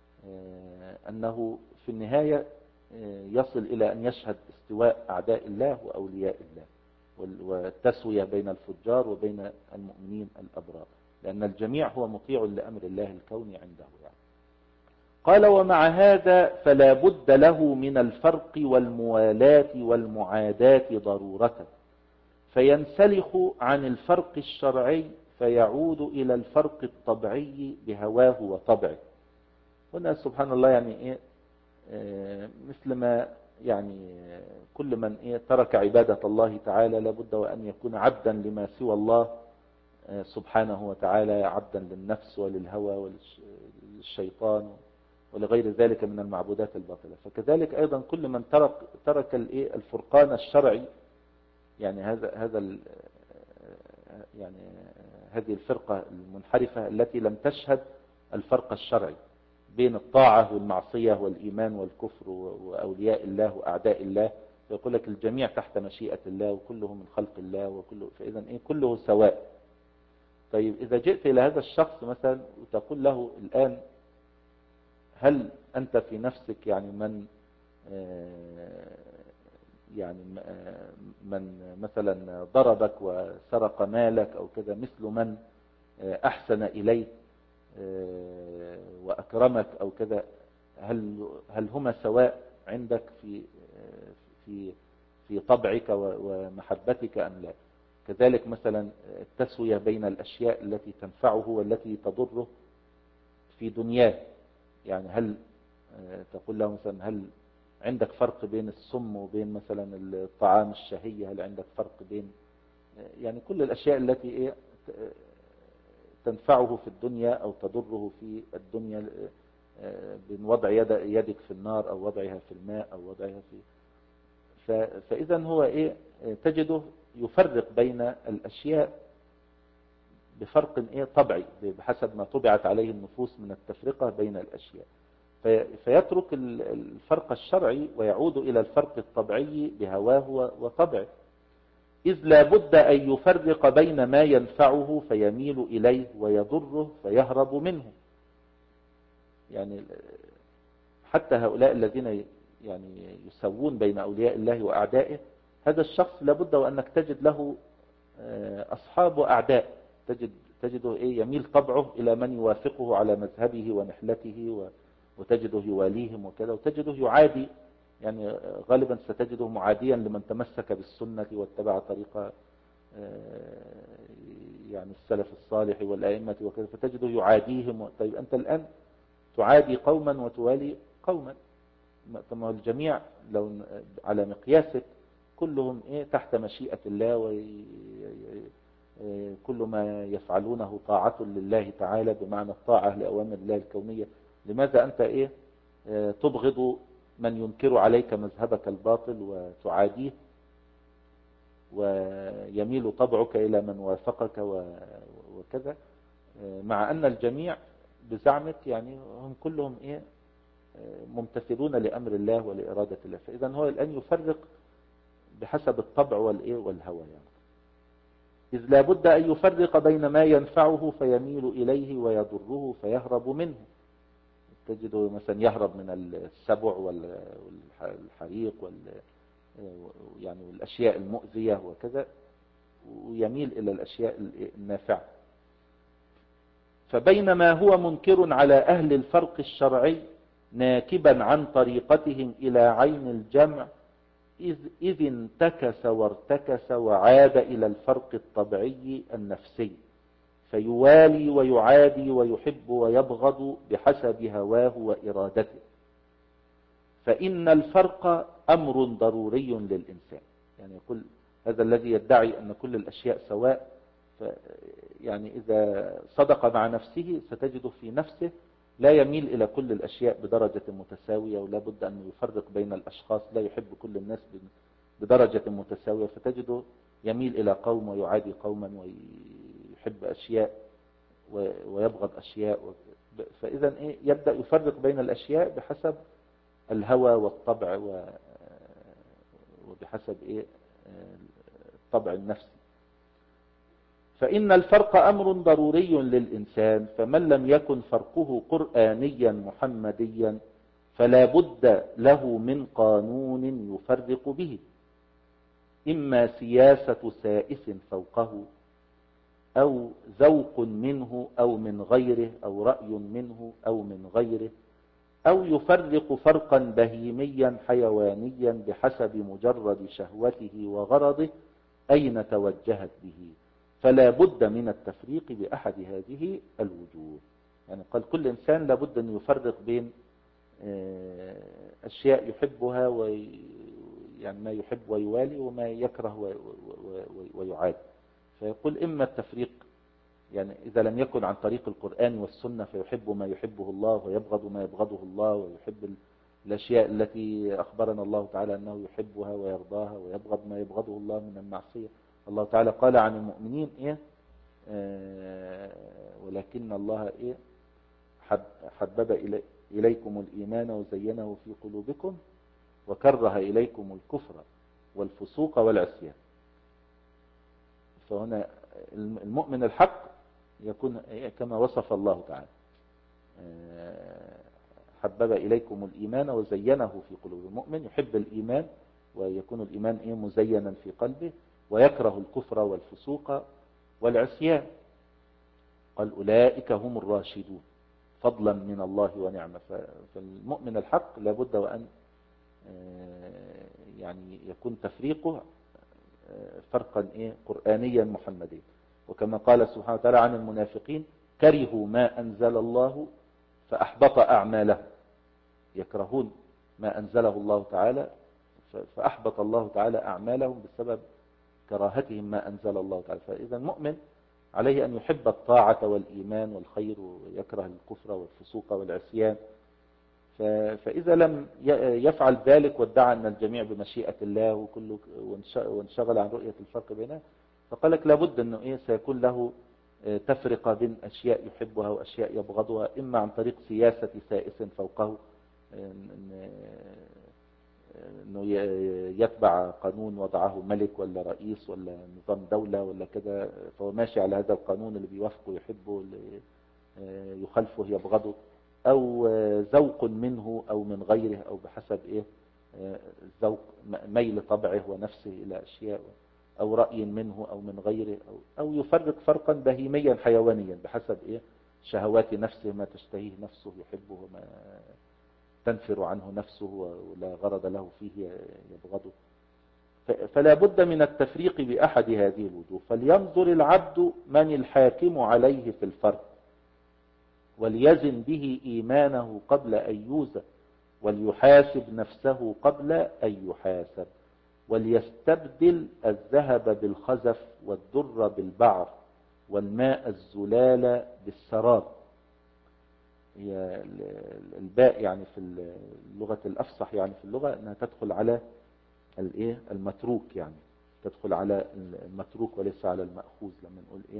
أنه في النهاية يصل إلى أن يشهد استواء أعداء الله وأولياء الله والتسوية بين الفجار وبين المؤمنين الأبرار، لأن الجميع هو مطيع لأمر الله الكوني عنده يعني. قال ومع هذا فلا بد له من الفرق والموالاة والمعاداة ضرورة، فينسلخ عن الفرق الشرعي فيعود إلى الفرق الطبيعي بهواه وطبعه. هنا سبحان الله يعني إيه مثل ما يعني كل من إيه ترك عبادة الله تعالى لابد وأن يكون عبدا لما سوى الله سبحانه وتعالى، عبدا للنفس وللهوى وللشيطان ولغير ذلك من المعبودات الباطلة. فكذلك أيضا كل من ترك ترك الفرقان الشرعي، يعني هذا هذا يعني هذه الفرقة المنحرفة التي لم تشهد الفرق الشرعي بين الطاعة والمعصية والإيمان والكفر وأولياء الله وأعداء الله، فيقول لك الجميع تحت مشيئة الله وكله من خلق الله وكله، فإذا إيه كله سواء. طيب إذا جئت إلى هذا الشخص مثلا وتقول له الآن هل أنت في نفسك يعني من يعني من مثلا ضربك وسرق مالك أو كذا مثل من أحسن إليك وأكرمك أو كذا، هل هل هما سواء عندك في في في طبعك ومحبتك أم لا؟ كذلك مثلا التسوية بين الأشياء التي تنفعه والتي تضره في دنياه، يعني هل تقول له مثلا هل عندك فرق بين السم وبين مثلا الطعام الشهي؟ هل عندك فرق بين يعني كل الأشياء التي إيه تنفعه في الدنيا أو تضره في الدنيا، بين وضع يد يدك في النار أو وضعها في الماء أو وضعها في فإذا هو إيه تجده يفرق بين الأشياء بفرق إيه طبعي بحسب ما طبعت عليه النفوس من التفرقة بين الأشياء، فيترك الفرق الشرعي ويعود إلى الفرق الطبيعي بهواه وطبعه، إذ لا بد أن يفرق بين ما ينفعه فيميل إليه ويضره فيهرب منه. يعني حتى هؤلاء الذين يعني يسوون بين أولياء الله وأعدائه، هذا الشخص لابد وأنك تجد له أصحاب وأعداء، تجد تجده إيه يميل طبعه إلى من يوافقه على مذهبه ونحلته، وتجده يواليهم وكذا، وتجده يعادي، يعني غالبا ستجده معاديا لمن تمسك بالسنة واتبع طريقة يعني السلف الصالح والأئمة وكذا، فتجده يعاديهم. طيب أنت الآن تعادي قوما وتوالي قوما، ثم الجميع لو على مقياسك كلهم إيه تحت مشيئة الله، وكل ما يفعلونه طاعة لله تعالى بمعنى الطاعة لأوامر الله الكونية. لماذا أنت إيه تبغض من ينكر عليك مذهبك الباطل وتعاديه، ويميل طبعك إلى من وافقك وكذا، مع أن الجميع بزعمك يعني هم كلهم إيه ممتثلون لأمر الله ولإرادة الله. فإذا هو الآن يفرق بحسب الطبع والإيه والهوى، يعني إذ لا بد أن يفرق بين ما ينفعه فيميل إليه ويضره فيهرب منه. تجده مثلا يهرب من السبع والحريق وال يعني والأشياء المؤذية وكذا، ويميل إلى الأشياء النافعة. فبينما هو منكر على أهل الفرق الشرعي ناكبا عن طريقتهم إلى عين الجمع، إذ, إذ انتكس وارتكس وعاد إلى الفرق الطبيعي النفسي، فيوالي ويعادي ويحب ويبغض بحسب هواه وإرادته. فإن الفرق أمر ضروري للإنسان. يعني يقول هذا الذي يدعي أن كل الأشياء سواء، يعني إذا صدق مع نفسه ستجد في نفسه لا يميل إلى كل الأشياء بدرجة متساوية، ولا بد أن يفرق بين الأشخاص، لا يحب كل الناس بدرجة متساوية، فتجده يميل إلى قوم ويعادي قوما ويحب أشياء ويبغض أشياء. فإذا إيه يبدأ يفرق بين الأشياء بحسب الهوى والطبع وبحسب إيه الطبع النفسي. فإن الفرق أمر ضروري للإنسان، فمن لم يكن فرقه قرآنيا محمديا فلا بد له من قانون يفرق به، إما سياسة سائس فوقه أو ذوق منه أو من غيره أو رأي منه أو من غيره، أو يفرق فرقا بهيميا حيوانيا بحسب مجرد شهوته وغرضه أين توجهت به، فلا بد من التفريق بأحد هذه الوجوه. يعني قال كل إنسان لابد أن يفرق بين أشياء يحبها وي يعني ما يحب ويوالي وما يكره ويعاد. فيقول إما التفريق يعني إذا لم يكن عن طريق القرآن والسنة فيحب ما يحبه الله ويبغض ما يبغضه الله، ويحب الأشياء التي أخبرنا الله تعالى أنه يحبها ويرضاها، ويبغض ما يبغضه الله من المعصية. الله تعالى قال عن المؤمنين إيه؟ آه ولكن الله إيه؟ حب حبب إلي إليكم الإيمان وزينه في قلوبكم وكره إليكم الكفر والفسوق والعصيان. فهنا المؤمن الحق يكون كما وصف الله تعالى، حبب إليكم الإيمان وزينه في قلوب المؤمن، يحب الإيمان ويكون الإيمان إيه مزينا في قلبه، ويكره الكفر والفسوق والعصيان. قال أولئك هم الراشدون فضلا من الله ونعمة. فالمؤمن الحق لابد وأن يعني يكون تفريقه فرقا إيه قرآنيا محمديا. وكما قال سبحانه وتعالى عن المنافقين كرهوا ما أنزل الله فأحبط أعمالهم، يكرهون ما أنزله الله تعالى فأحبط الله تعالى أعمالهم بسبب كراهتهم ما أنزل الله تعالى. فإذا المؤمن عليه أن يحب الطاعة والإيمان والخير ويكره الكفر والفسوق والعصيان. فإذا لم يفعل ذلك وادعى أن الجميع بمشيئة الله وكله وانشغل عن رؤية الفرق بينها، فقال لك لابد أنه إيه سيكون له تفرقة بين أشياء يحبها وأشياء يبغضها، إما عن طريق سياسة سائس فوقه، أنه يتبع قانون وضعه ملك ولا رئيس ولا نظام دولة ولا كده، فهو ماشي على هذا القانون اللي بيوافقه يحبه اللي يخالفه يبغضه، أو ذوق منه أو من غيره أو بحسب إيه ذوق ميل طبعه ونفسه إلى أشياء، أو رأي منه أو من غيره، أو, أو يفرق فرقا بهيميا حيوانيا بحسب إيه شهوات نفسه، ما تشتهيه نفسه يحبه وما تنفر عنه نفسه ولا غرض له فيه يبغضه. فلا بد من التفريق بأحد هذه الوجوه. فلينظر العبد من الحاكم عليه في الفرق، وليزن به إيمانه قبل أن يوزن، وليحاسب نفسه قبل أن يحاسب، وليستبدل الذهب بالخزف والدر بالبعر والماء الزلال بالسراب. هي الباء يعني في اللغة الأفصح يعني في اللغة أنها تدخل على الايه المتروك، يعني تدخل على المتروك وليس على المأخوذ. لما نقول ايه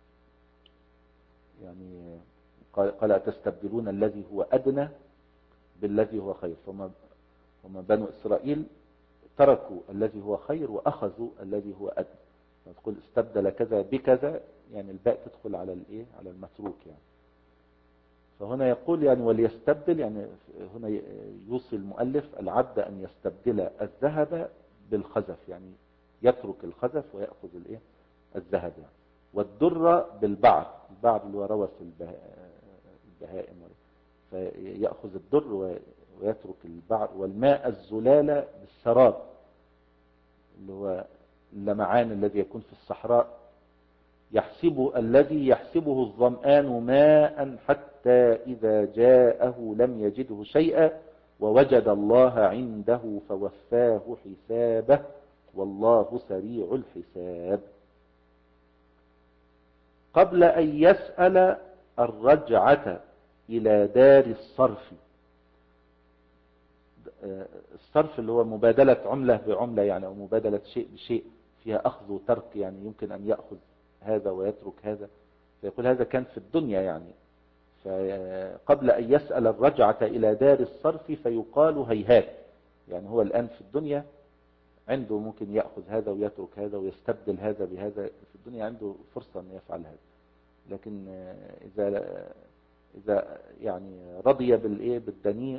يعني قال, قال أتستبدلون الذي هو أدنى بالذي هو خير. فما فما بنو إسرائيل تركوا الذي هو خير وأخذوا الذي هو أدنى. تقول استبدل كذا بكذا، يعني الباء تدخل على الايه على المتروك يعني. فهنا يقول يعني وليستبدل، يعني هنا يوصي المؤلف العبد أن يستبدل الذهب بالخزف، يعني يترك الخزف ويأخذ الايه الذهب يعني. والدر بالبعر، البعر اللي هو روث البهائم، فيأخذ الدر ويترك البعر. والماء الزلال بالسراب اللي هو اللمعان الذي يكون في الصحراء، يحسب الذي يحسبه الظمآن ماء حتى إذا جاءه لم يجده شيئا ووجد الله عنده فوفاه حسابه والله سريع الحساب. قبل أن يسأل الرجعة إلى دار الصرف. الصرف اللي هو مبادلة عملة بعملة يعني، أو مبادلة شيء بشيء فيها أخذ وترك، يعني يمكن أن يأخذ هذا ويترك هذا. فيقول هذا كان في الدنيا يعني. فقبل أن يسأل الرجعة إلى دار الصرف فيقال هيهات، يعني هو الآن في الدنيا عنده ممكن يأخذ هذا ويترك هذا ويستبدل هذا بهذا، في الدنيا عنده فرصة أن يفعل هذا. لكن إذا إذا يعني رضي بالإيه بالدنيء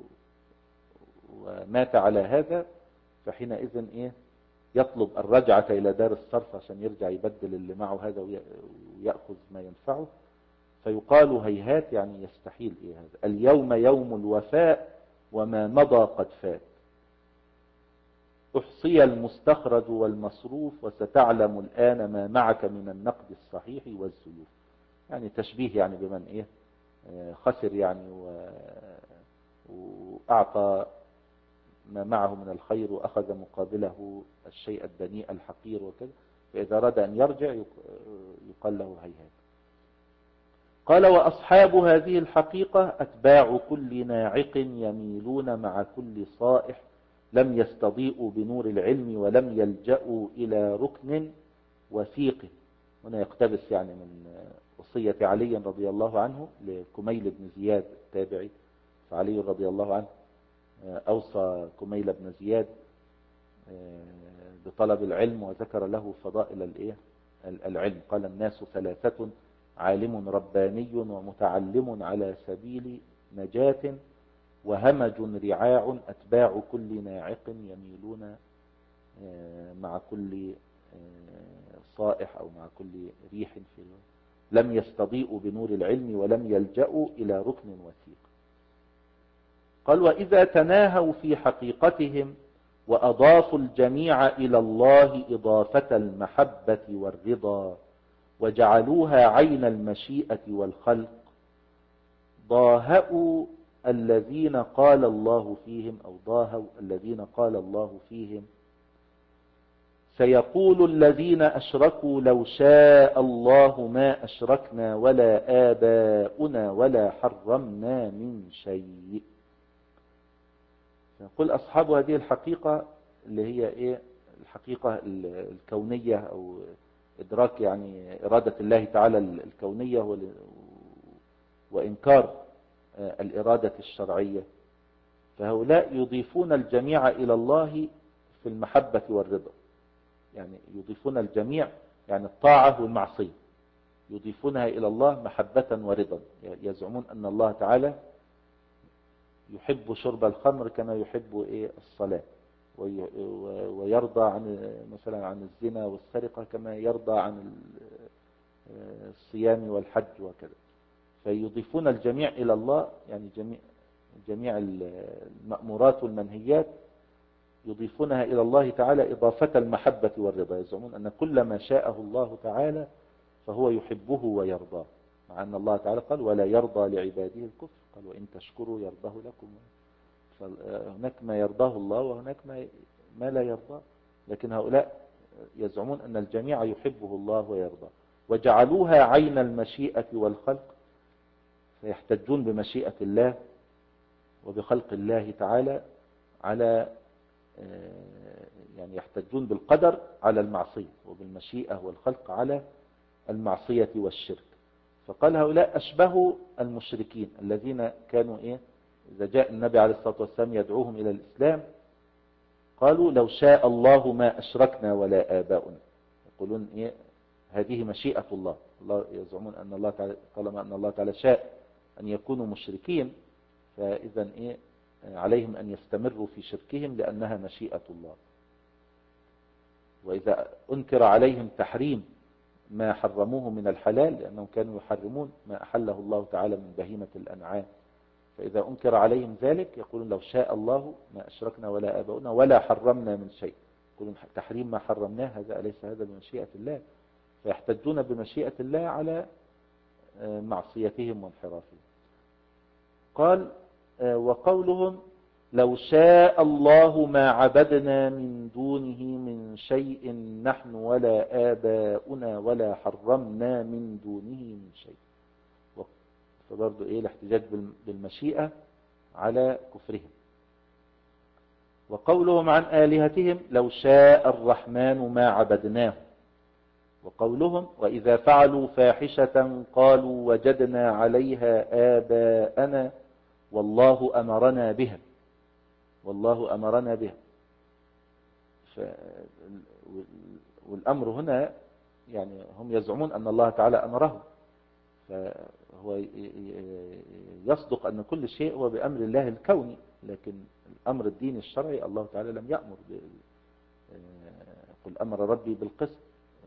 ومات على هذا، فحينئذ إيه يطلب الرجعة إلى دار الصرف عشان يرجع يبدل اللي معه هذا ويأخذ ما ينفعه. فيقال هيهات، يعني يستحيل إيه هذا. اليوم يوم الوفاء وما مضى قد فات، أحصي المستخرج والمصروف وستعلم الآن ما معك من النقد الصحيح والزيوف. يعني تشبيه يعني بمن إيه خسر يعني وأعطى ما معه من الخير وأخذ مقابله الشيء الدنيء الحقير وكذا، فإذا أراد أن يرجع يقال له هيهات. قال وأصحاب هذه الحقيقة أتباع كل ناعق يميلون مع كل صائح، لم يستضيئوا بنور العلم ولم يلجأوا إلى ركن وثيق. هنا يقتبس يعني من وصية علي رضي الله عنه لكميل بن زياد التابعي. فعلي رضي الله عنه أوصى كميل بن زياد بطلب العلم وذكر له فضائل العلم. قال الناس ثلاثة: عالم رباني ومتعلم على سبيل نجاة وهمج رعاع أتباع كل ناعق يميلون مع كل صائح أو مع كل ريح في لم يستضيئوا بنور العلم ولم يلجأوا إلى ركن وثيق. قال وإذا تناهوا في حقيقتهم وأضافوا الجميع إلى الله إضافة المحبة والرضا وجعلوها عين المشيئة والخلق، ضاهأوا الذين قال الله فيهم أو ضاهوا الذين قال الله فيهم: سيقول الذين أشركوا لو شاء الله ما أشركنا ولا آباؤنا ولا حرمنا من شيء. يقول أصحاب هذه الحقيقة اللي هي إيه؟ الحقيقة الكونية أو إدراك يعني إرادة الله تعالى الكونية وإنكار الإرادة الشرعية. فهؤلاء يضيفون الجميع إلى الله في المحبة والرضا، يعني يضيفون الجميع يعني الطاعة والمعصية يضيفونها إلى الله محبة ورضا. يزعمون أن الله تعالى يحب شرب الخمر كما يحب إيه الصلاة، ويرضى عن مثلا عن الزنا والسرقة كما يرضى عن الصيام والحج وكذا. فيضيفون الجميع إلى الله، يعني جميع جميع المأمورات والمنهيات يضيفونها إلى الله تعالى إضافة المحبة والرضا. يزعمون أن كل ما شاءه الله تعالى فهو يحبه ويرضاه، مع أن الله تعالى قال ولا يرضى لعباده الكفر، قال وإن تشكروا يرضاه لكم. فهناك ما يرضاه الله وهناك ما ما لا يرضاه، لكن هؤلاء يزعمون أن الجميع يحبه الله ويرضاه. وجعلوها عين المشيئة والخلق، فيحتجون بمشيئة الله وبخلق الله تعالى على يعني يحتجون بالقدر على المعصية وبالمشيئة والخلق على المعصية والشرك. فقال هؤلاء أشبهوا المشركين الذين كانوا إيه إذا جاء النبي عليه الصلاة والسلام يدعوهم إلى الإسلام قالوا لو شاء الله ما أشركنا ولا آباؤنا. يقولون إيه هذه مشيئة الله. الله يزعمون أن الله تعالى طالما أن الله تعالى شاء أن يكونوا مشركين فإذا إيه عليهم أن يستمروا في شركهم لأنها مشيئة الله. وإذا أنكر عليهم تحريم ما حرموه من الحلال لأنهم كانوا يحرمون ما أحله الله تعالى من بهيمة الأنعام، فإذا أنكر عليهم ذلك يقولون لو شاء الله ما أشركنا ولا آباؤنا ولا حرمنا من شيء. يقولون تحريم ما حرمناه هذا أليس هذا بمشيئة الله؟ فيحتجون بمشيئة الله على معصيتهم وانحرافهم. قال وقولهم لو شاء الله ما عبدنا من دونه من شيء نحن ولا آباؤنا ولا حرمنا من دونه من شيء. فبرضو ايه الاحتجاج بالمشيئة على كفرهم. وقولهم عن آلهتهم لو شاء الرحمن ما عبدناه. وقولهم وإذا فعلوا فاحشة قالوا وجدنا عليها آباءنا والله أمرنا بها والله أمرنا بها. والأمر هنا يعني هم يزعمون أن الله تعالى أمرهم، فهو يصدق أن كل شيء هو بأمر الله الكوني، لكن الأمر الديني الشرعي الله تعالى لم يأمر. قل أمر ربي بالقسط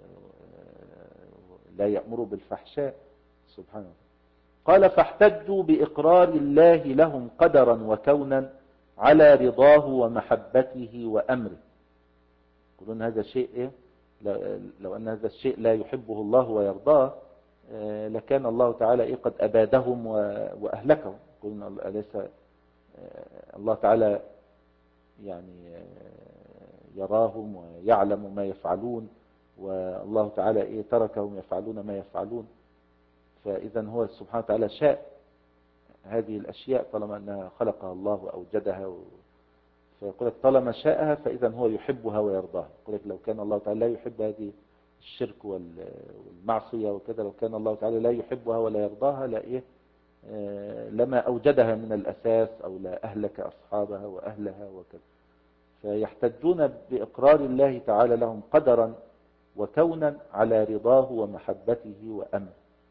لا يأمر بالفحشاء سبحانه. قال فاحتجوا بإقرار الله لهم قدرا وكونا على رضاه ومحبته وأمره. يقولون هذا الشيء إيه؟ لو أن هذا الشيء لا يحبه الله ويرضاه لكان الله تعالى إيه قد أبادهم وأهلكهم. يقولون أليس الله تعالى يعني يراهم ويعلم ما يفعلون والله تعالى إيه تركهم يفعلون ما يفعلون. فإذا هو سبحانه وتعالى شاء هذه الأشياء طالما أنها خلقها الله وأوجدها، فيقول لك طالما شاءها فإذا هو يحبها ويرضاها. يقول لك لو كان الله تعالى لا يحب هذه الشرك والمعصية وكذا، لو كان الله تعالى لا يحبها ولا يرضاها لا إيه لما أوجدها من الأساس، أو لا أهلك أصحابها وأهلها وكذا. فيحتجون بإقرار الله تعالى لهم قدرا وكونا على رضاه ومحبته وأمره،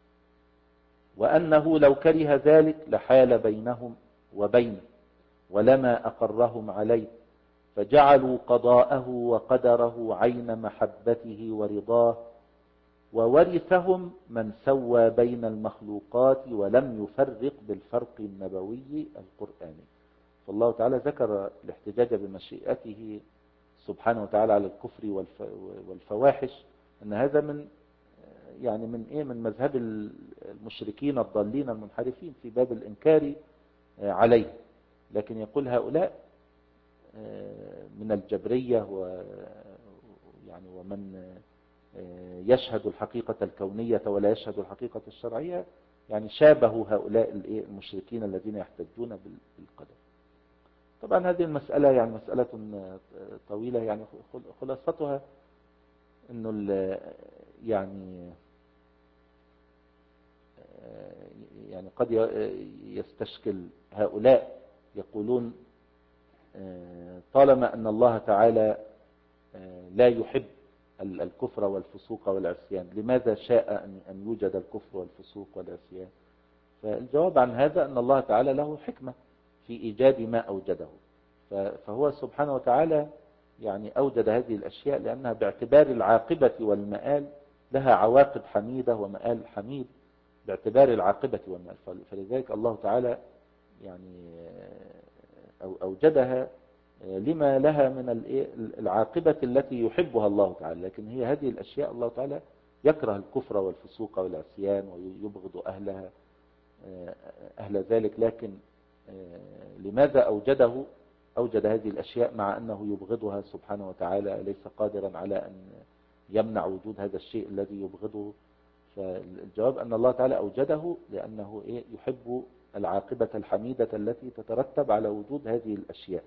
وأنه لو كره ذلك لحال بينهم وبينه ولما أقرهم عليه، فجعلوا قضاءه وقدره عين محبته ورضاه، وورثهم من سوى بين المخلوقات ولم يفرق بالفرق النبوي القرآني. فالله تعالى ذكر الاحتجاج بمشيئته سبحانه وتعالى على الكفر والفواحش، أن هذا من يعني من إيه من مذهب المشركين الضالين المنحرفين في باب الإنكار عليه. لكن يقول هؤلاء من الجبرية ويعني ومن يشهد الحقيقة الكونية ولا يشهد الحقيقة الشرعية، يعني شابهوا هؤلاء المشركين الذين يحتجون بالقدر. طبعا هذه المسألة يعني مسألة طويلة، يعني خلاصتها انه يعني يعني قد يستشكل هؤلاء يقولون طالما أن الله تعالى لا يحب الكفر والفسوق والعصيان، لماذا شاء أن يوجد الكفر والفسوق والعصيان؟ فالجواب عن هذا أن الله تعالى له حكمة في إيجاد ما أوجده، فهو سبحانه وتعالى يعني أوجد هذه الأشياء لأنها باعتبار العاقبة والمآل لها عواقب حميدة ومآل حميد باعتبار العاقبة والمآل. فلذلك الله تعالى يعني أوجدها لما لها من العاقبة التي يحبها الله تعالى. لكن هي هذه الأشياء الله تعالى يكره الكفر والفسوق والعصيان ويبغض أهلها أهل ذلك، لكن لماذا أوجده أوجد هذه الأشياء مع أنه يبغضها سبحانه وتعالى؟ ليس قادرا على أن يمنع وجود هذا الشيء الذي يبغضه. فالجواب أن الله تعالى أوجده لأنه إيه يحب العاقبة الحميدة التي تترتب على وجود هذه الأشياء.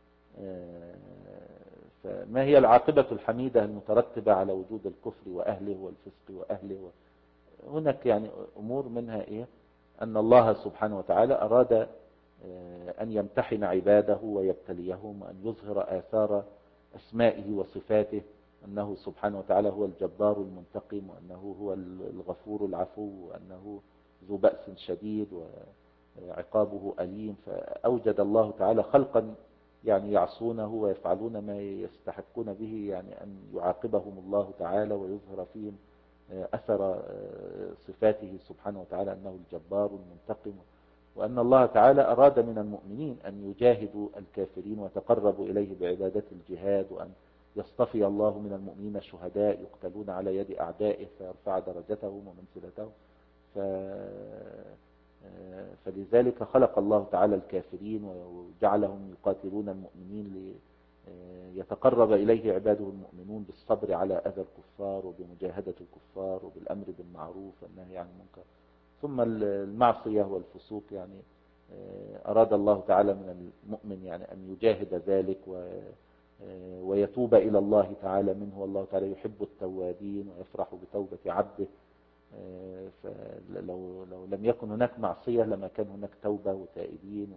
فما هي العاقبة الحميدة المترتبة على وجود الكفر وأهله والفسق وأهله؟ هناك يعني أمور منها إيه أن الله سبحانه وتعالى أراد أن يمتحن عباده ويبتليهم، وأن يظهر آثار أسمائه وصفاته، أنه سبحانه وتعالى هو الجبار المنتقم، وأنه هو الغفور العفو، وأنه ذو بأس شديد وعقابه أليم. فأوجد الله تعالى خلقا يعني يعصونه ويفعلون ما يستحقون به يعني أن يعاقبهم الله تعالى ويظهر فيهم أثر صفاته سبحانه وتعالى أنه الجبار المنتقم. وأن الله تعالى أراد من المؤمنين أن يجاهدوا الكافرين وتقربوا إليه بعبادة الجهاد، وأن يصطفي الله من المؤمنين شهداء يقتلون على يد أعدائه فيرفع درجتهم ومنزلتهم. ف... فلذلك خلق الله تعالى الكافرين وجعلهم يقاتلون المؤمنين ليتقرب إليه عباده المؤمنون بالصبر على أذى الكفار وبمجاهدة الكفار وبالأمر بالمعروف والنهي عن المنكر. ثم المعصية والفسوق يعني أراد الله تعالى من المؤمن يعني أن يجاهد ذلك ويتوب إلى الله تعالى منه، والله تعالى يحب التوابين ويفرح بتوبة عبده. فلو لو لم يكن هناك معصية لما كان هناك توبة وتائبين،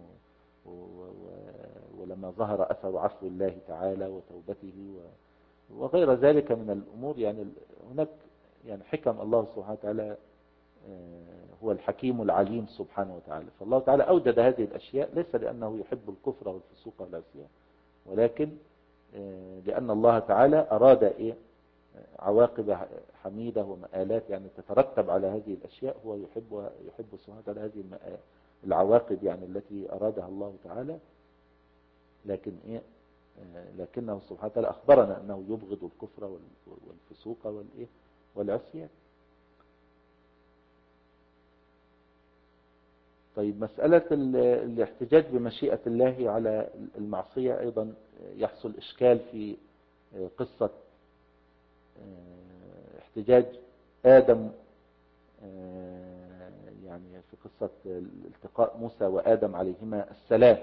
ولما ظهر أثر عفو الله تعالى وتوبته وغير ذلك من الأمور. يعني هناك يعني حكم الله سبحانه وتعالى، هو الحكيم العليم سبحانه وتعالى. فالله تعالى أوجد هذه الأشياء ليس لأنه يحب الكفر والفسوق والعصيان، ولكن لأن الله تعالى أراد إيه عواقب حميدة ومآلات يعني تترتب على هذه الأشياء. هو يحب يحب سبحانه وتعالى هذه العواقب يعني التي أرادها الله تعالى. لكن إيه لكنه سبحانه وتعالى أخبرنا أنه يبغض الكفر والفسوق والإيه والعصيان. طيب مسألة الاحتجاج بمشيئة الله على المعصية أيضا يحصل إشكال في قصة احتجاج آدم يعني في قصة التقاء موسى وآدم عليهما السلام،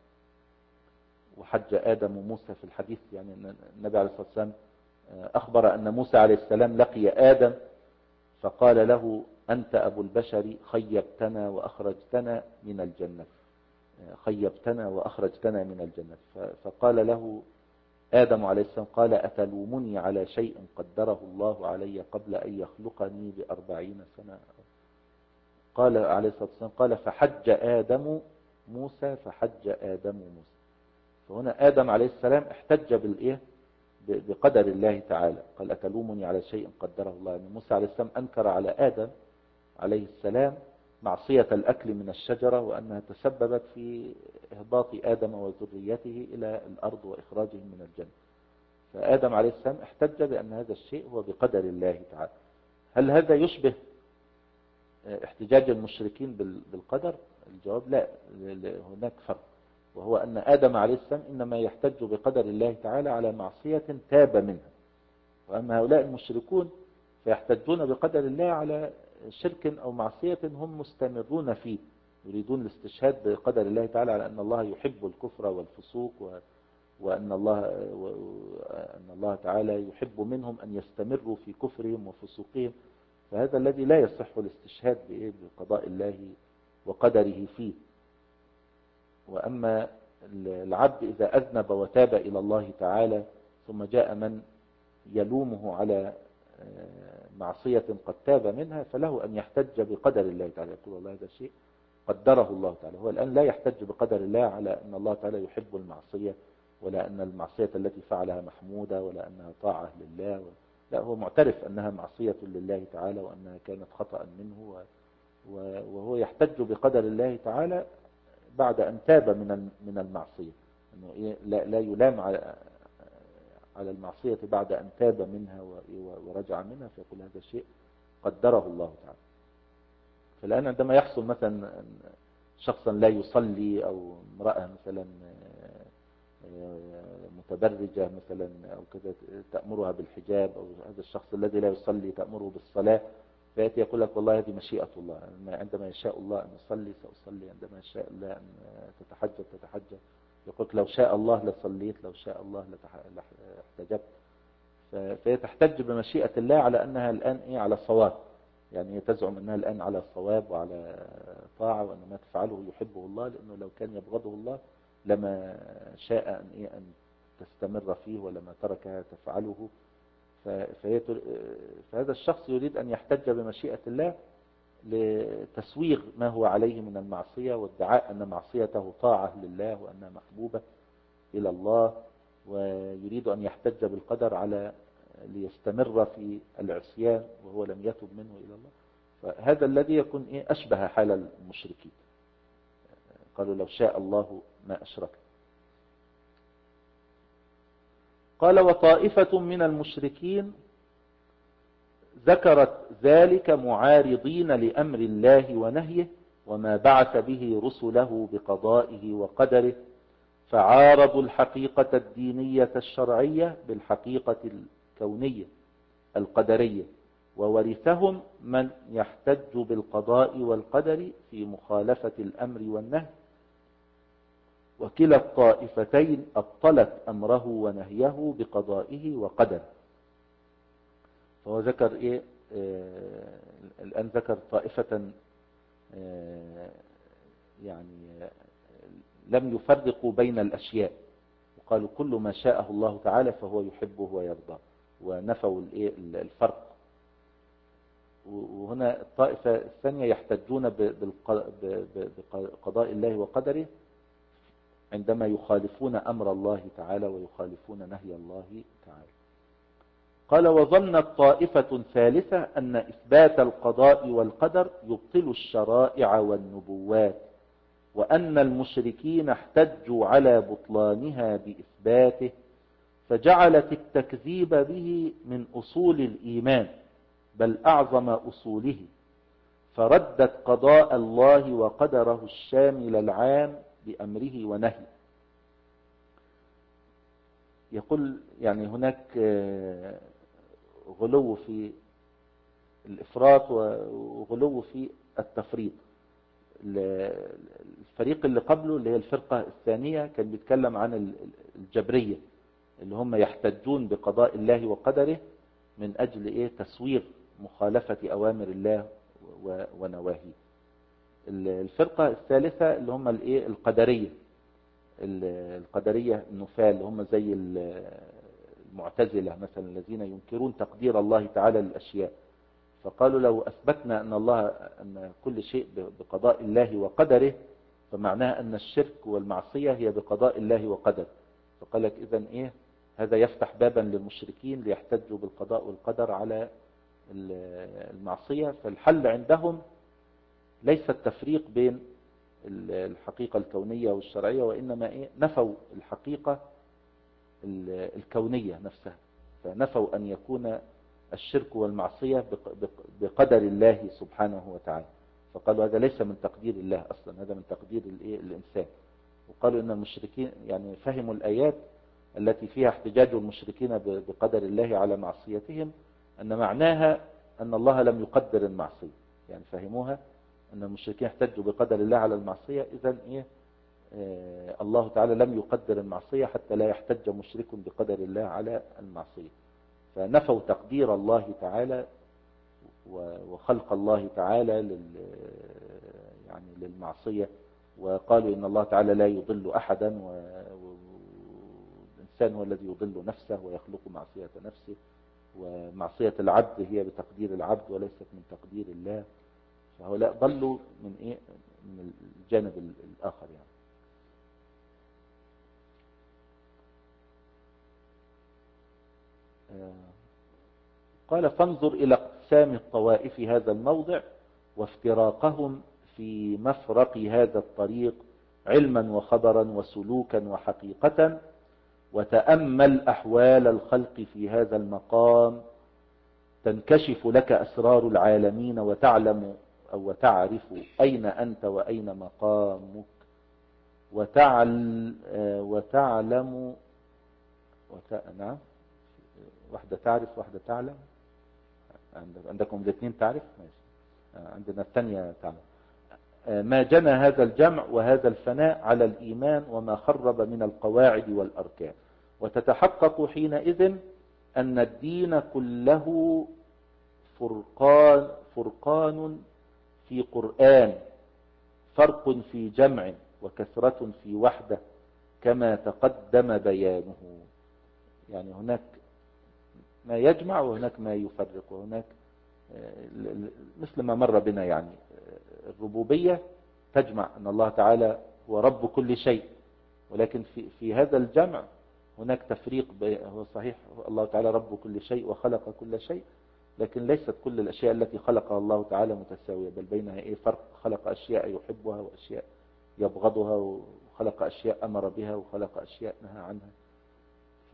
وحج آدم وموسى في الحديث، يعني النبي عليه الصلاة والسلام أخبر أن موسى عليه السلام لقي آدم فقال له أنت أبو البشر خيبتنا وأخرجتنا من الجنة، خيبتنا وأخرجتنا من الجنة. فقال له آدم عليه السلام قال أتلومني على شيء قدره الله علي قبل أن يخلقني بأربعين سنة؟ قال عليه الصلاة والسلام قال فحج آدم موسى فحج آدم موسى. فهنا آدم عليه السلام احتج بالإيه؟ بقدر الله تعالى، قال أتلومني على شيء قدره الله. يعني موسى عليه السلام أنكر على آدم عليه السلام معصية الأكل من الشجرة، وأنها تسببت في إهباط آدم وذريته إلى الأرض وإخراجهم من الجنة. فآدم عليه السلام احتج بأن هذا الشيء هو بقدر الله تعالى. هل هذا يشبه احتجاج المشركين بالقدر؟ الجواب لا، هناك فرق، وهو أن آدم عليه السلام إنما يحتج بقدر الله تعالى على معصية تاب منها، وأما هؤلاء المشركون فيحتجون بقدر الله على شرك أو معصية هم مستمرون فيه، يريدون الاستشهاد بقدر الله تعالى على أن الله يحب الكفر والفسوق، وأن الله, وأن الله تعالى يحب منهم أن يستمروا في كفرهم وفسوقهم. فهذا الذي لا يصح الاستشهاد بقضاء الله وقدره فيه. وأما العبد إذا أذنب وتاب إلى الله تعالى ثم جاء من يلومه على معصية قد تاب منها، فله أن يحتج بقدر الله تعالى، يقول الله هذا شيء قدره الله تعالى. هو الآن لا يحتج بقدر الله على أن الله تعالى يحب المعصية، ولا أن المعصية التي فعلها محمودة، ولا أنها طاعة لله، لا، هو معترف أنها معصية لله تعالى وأنها كانت خطأ منه، وهو يحتج بقدر الله تعالى بعد أن تاب من من المعصية، أنه إيه لا, لا يلام على على المعصية بعد أن تاب منها ورجع منها، فيقول هذا شيء قدره الله تعالى. فالآن عندما يحصل مثلا شخصا لا يصلي، أو امرأة مثلا متبرجة مثلا أو كذا تأمرها بالحجاب، أو هذا الشخص الذي لا يصلي تأمره بالصلاة، فيأتي يقول لك والله هذه مشيئة الله، عندما يشاء الله أن أصلي سأصلي، عندما يشاء الله أن تتحجب تتحجب. يقول لو شاء الله لصليت، لو شاء الله لاحتجبت. فهي تحتج بمشيئة الله على أنها الآن إيه على صواب، يعني تزعم أنها الآن على صواب وعلى طاعة، وأن ما تفعله يحبه الله، لأنه لو كان يبغضه الله لما شاء أن إيه أن تستمر فيه ولما تركها تفعله. فهي فهذا الشخص يريد أن يحتج بمشيئة الله لتسويغ ما هو عليه من المعصية، وادعاء أن معصيته طاعة لله وأنها محبوبة إلى الله، ويريد أن يحتج بالقدر على ليستمر في العصيان وهو لم يتب منه إلى الله. فهذا الذي يكون إيه أشبه حال المشركين، قالوا لو شاء الله ما أشرك. قال وطائفة من المشركين ذكرت ذلك معارضين لأمر الله ونهيه وما بعث به رسله بقضائه وقدره، فعارضوا الحقيقة الدينية الشرعية بالحقيقة الكونية القدرية، وورثهم من يحتج بالقضاء والقدر في مخالفة الأمر والنهي، وكلا الطائفتين أبطلت أمره ونهيه بقضائه وقدره. فهو ذكر إيه آه الآن ذكر طائفة آه يعني لم يفرقوا بين الأشياء، وقالوا كل ما شاءه الله تعالى فهو يحبه ويرضاه، ونفوا الفرق. وهنا الطائفة الثانية يحتجون بقضاء الله وقدره عندما يخالفون أمر الله تعالى ويخالفون نهي الله تعالى. قال وظنت طائفة ثالثة أن إثبات القضاء والقدر يبطل الشرائع والنبوات، وأن المشركين احتجوا على بطلانها بإثباته، فجعلت التكذيب به من أصول الإيمان بل أعظم أصوله، فردت قضاء الله وقدره الشامل العام بأمره ونهيه. يقول يعني هناك غلو في الإفراط وغلو في التفريط. الفريق اللي قبله اللي هي الفرقة الثانية كان بيتكلم عن الجبرية اللي هم يحتجون بقضاء الله وقدره من أجل إيه تسويغ مخالفة أوامر الله ونواهيه. الفرقة الثالثة اللي هم الإيه القدرية القدرية النفاة اللي هم زي المعتزلة مثلا الذين ينكرون تقدير الله تعالى للأشياء. فقالوا لو أثبتنا أن الله أن كل شيء بقضاء الله وقدره فمعناها أن الشرك والمعصية هي بقضاء الله وقدره. فقال لك إذن إيه هذا يفتح بابا للمشركين ليحتجوا بالقضاء والقدر على المعصية. فالحل عندهم ليس التفريق بين الحقيقة الكونية والشرعية وإنما إيه نفوا الحقيقة الكونية نفسها. فنفوا أن يكون الشرك والمعصية بقدر الله سبحانه وتعالى. فقالوا هذا ليس من تقدير الله أصلا هذا من تقدير الإنسان. وقالوا إن المشركين يعني فهموا الآيات التي فيها احتجاج المشركين بقدر الله على معصيتهم أن معناها أن الله لم يقدر المعصية. يعني فهموها أن المشركين احتجوا بقدر الله على المعصية إذن إيه آه الله تعالى لم يقدر المعصية حتى لا يحتج مشرك بقدر الله على المعصية. فنفوا تقدير الله تعالى وخلق الله تعالى لل يعني للمعصية. وقالوا إن الله تعالى لا يضل أحدا والإنسان هو الذي يضل نفسه ويخلق معصية نفسه ومعصية العبد هي بتقدير العبد وليست من تقدير الله. فهؤلاء ضلوا من إيه من الجانب الآخر يعني. قال فانظر إلى اقسام الطوائف هذا الموضع وافتراقهم في مفرق هذا الطريق علما وخبرا وسلوكا وحقيقة وتأمل أحوال الخلق في هذا المقام تنكشف لك أسرار العالمين وتعلم أو وتعرف أين أنت وأين مقامك وتعل وتعلم وت... نعم واحدة تعرف واحدة تعلم. عندكم الاثنين تعرف ماشي. عندنا الثانية تعلم. ما جنى هذا الجمع وهذا الفناء على الإيمان وما خرب من القواعد والأركان وتتحقق حينئذ أن الدين كله فرقان فرقان في قرآن فرق في جمع وكثرة في وحدة كما تقدم بيانه. يعني هناك ما يجمع وهناك ما يفرق وهناك مثل ما مر بنا يعني الربوبية تجمع أن الله تعالى هو رب كل شيء ولكن في في هذا الجمع هناك تفريق. هو صحيح الله تعالى رب كل شيء وخلق كل شيء لكن ليست كل الأشياء التي خلقها الله تعالى متساوية بل بينها إيه فرق. خلق أشياء يحبها وأشياء يبغضها وخلق أشياء أمر بها وخلق أشياء نهى عنها. ف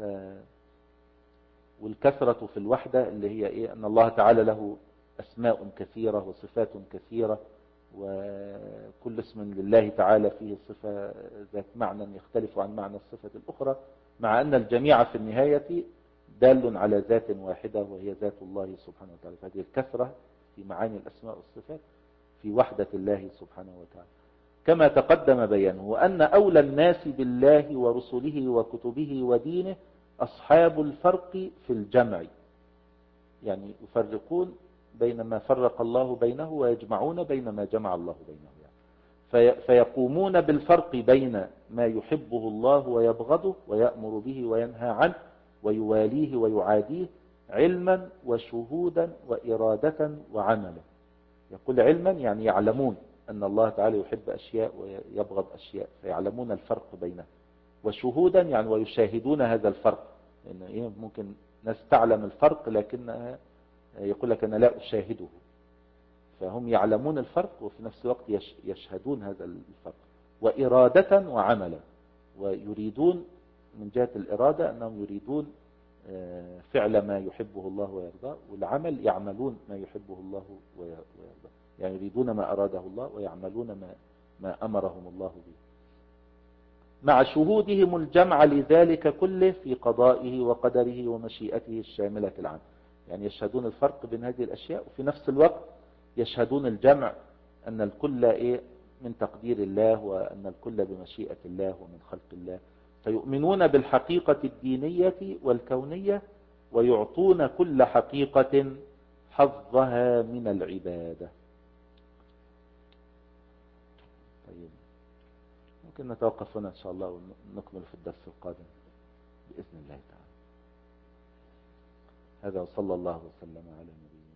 والكثرة في الوحدة اللي هي إيه أن الله تعالى له أسماء كثيرة وصفات كثيرة وكل اسم لله تعالى فيه صفة ذات معنى يختلف عن معنى الصفة الأخرى مع أن الجميع في النهاية دال على ذات واحدة وهي ذات الله سبحانه وتعالى. فهذه الكثرة في معاني الأسماء والصفات في وحدة الله سبحانه وتعالى كما تقدم بيانه. وأن أولى الناس بالله ورسله وكتبه ودينه أصحاب الفرق في الجمع. يعني يفرقون بين ما فرق الله بينه ويجمعون بين ما جمع الله بينه يعني. فيقومون بالفرق بين ما يحبه الله ويبغضه ويأمر به وينهى عنه ويواليه ويعاديه علما وشهودا وإرادة وعملا. يقول علما يعني يعلمون أن الله تعالى يحب أشياء ويبغض أشياء فيعلمون الفرق بينه. وشهودا يعني ويشاهدون هذا الفرق لأن يعني إيه ممكن ناس تعلم الفرق لكنها يقول لك أنا لا أشاهده. فهم يعلمون الفرق وفي نفس الوقت يشهدون هذا الفرق. وإرادة وعملا ويريدون من جهة الإرادة أنهم يريدون فعل ما يحبه الله ويرضاه والعمل يعملون ما يحبه الله ويرضاه. يعني يريدون ما أراده الله ويعملون ما, ما أمرهم الله به مع شهودهم الجمع لذلك كله في قضائه وقدره ومشيئته الشاملة العامة. يعني يشهدون الفرق بين هذه الأشياء وفي نفس الوقت يشهدون الجمع أن الكل إيه من تقدير الله، وأن الكل بمشيئة الله ومن خلق الله، فيؤمنون بالحقيقة الدينية والكونية، ويعطون كل حقيقة حظها من العبادة. طيب ممكن نتوقف هنا إن شاء الله ونكمل في الدرس القادم بإذن الله تعالى. هذا وصلى الله وسلم على نبينا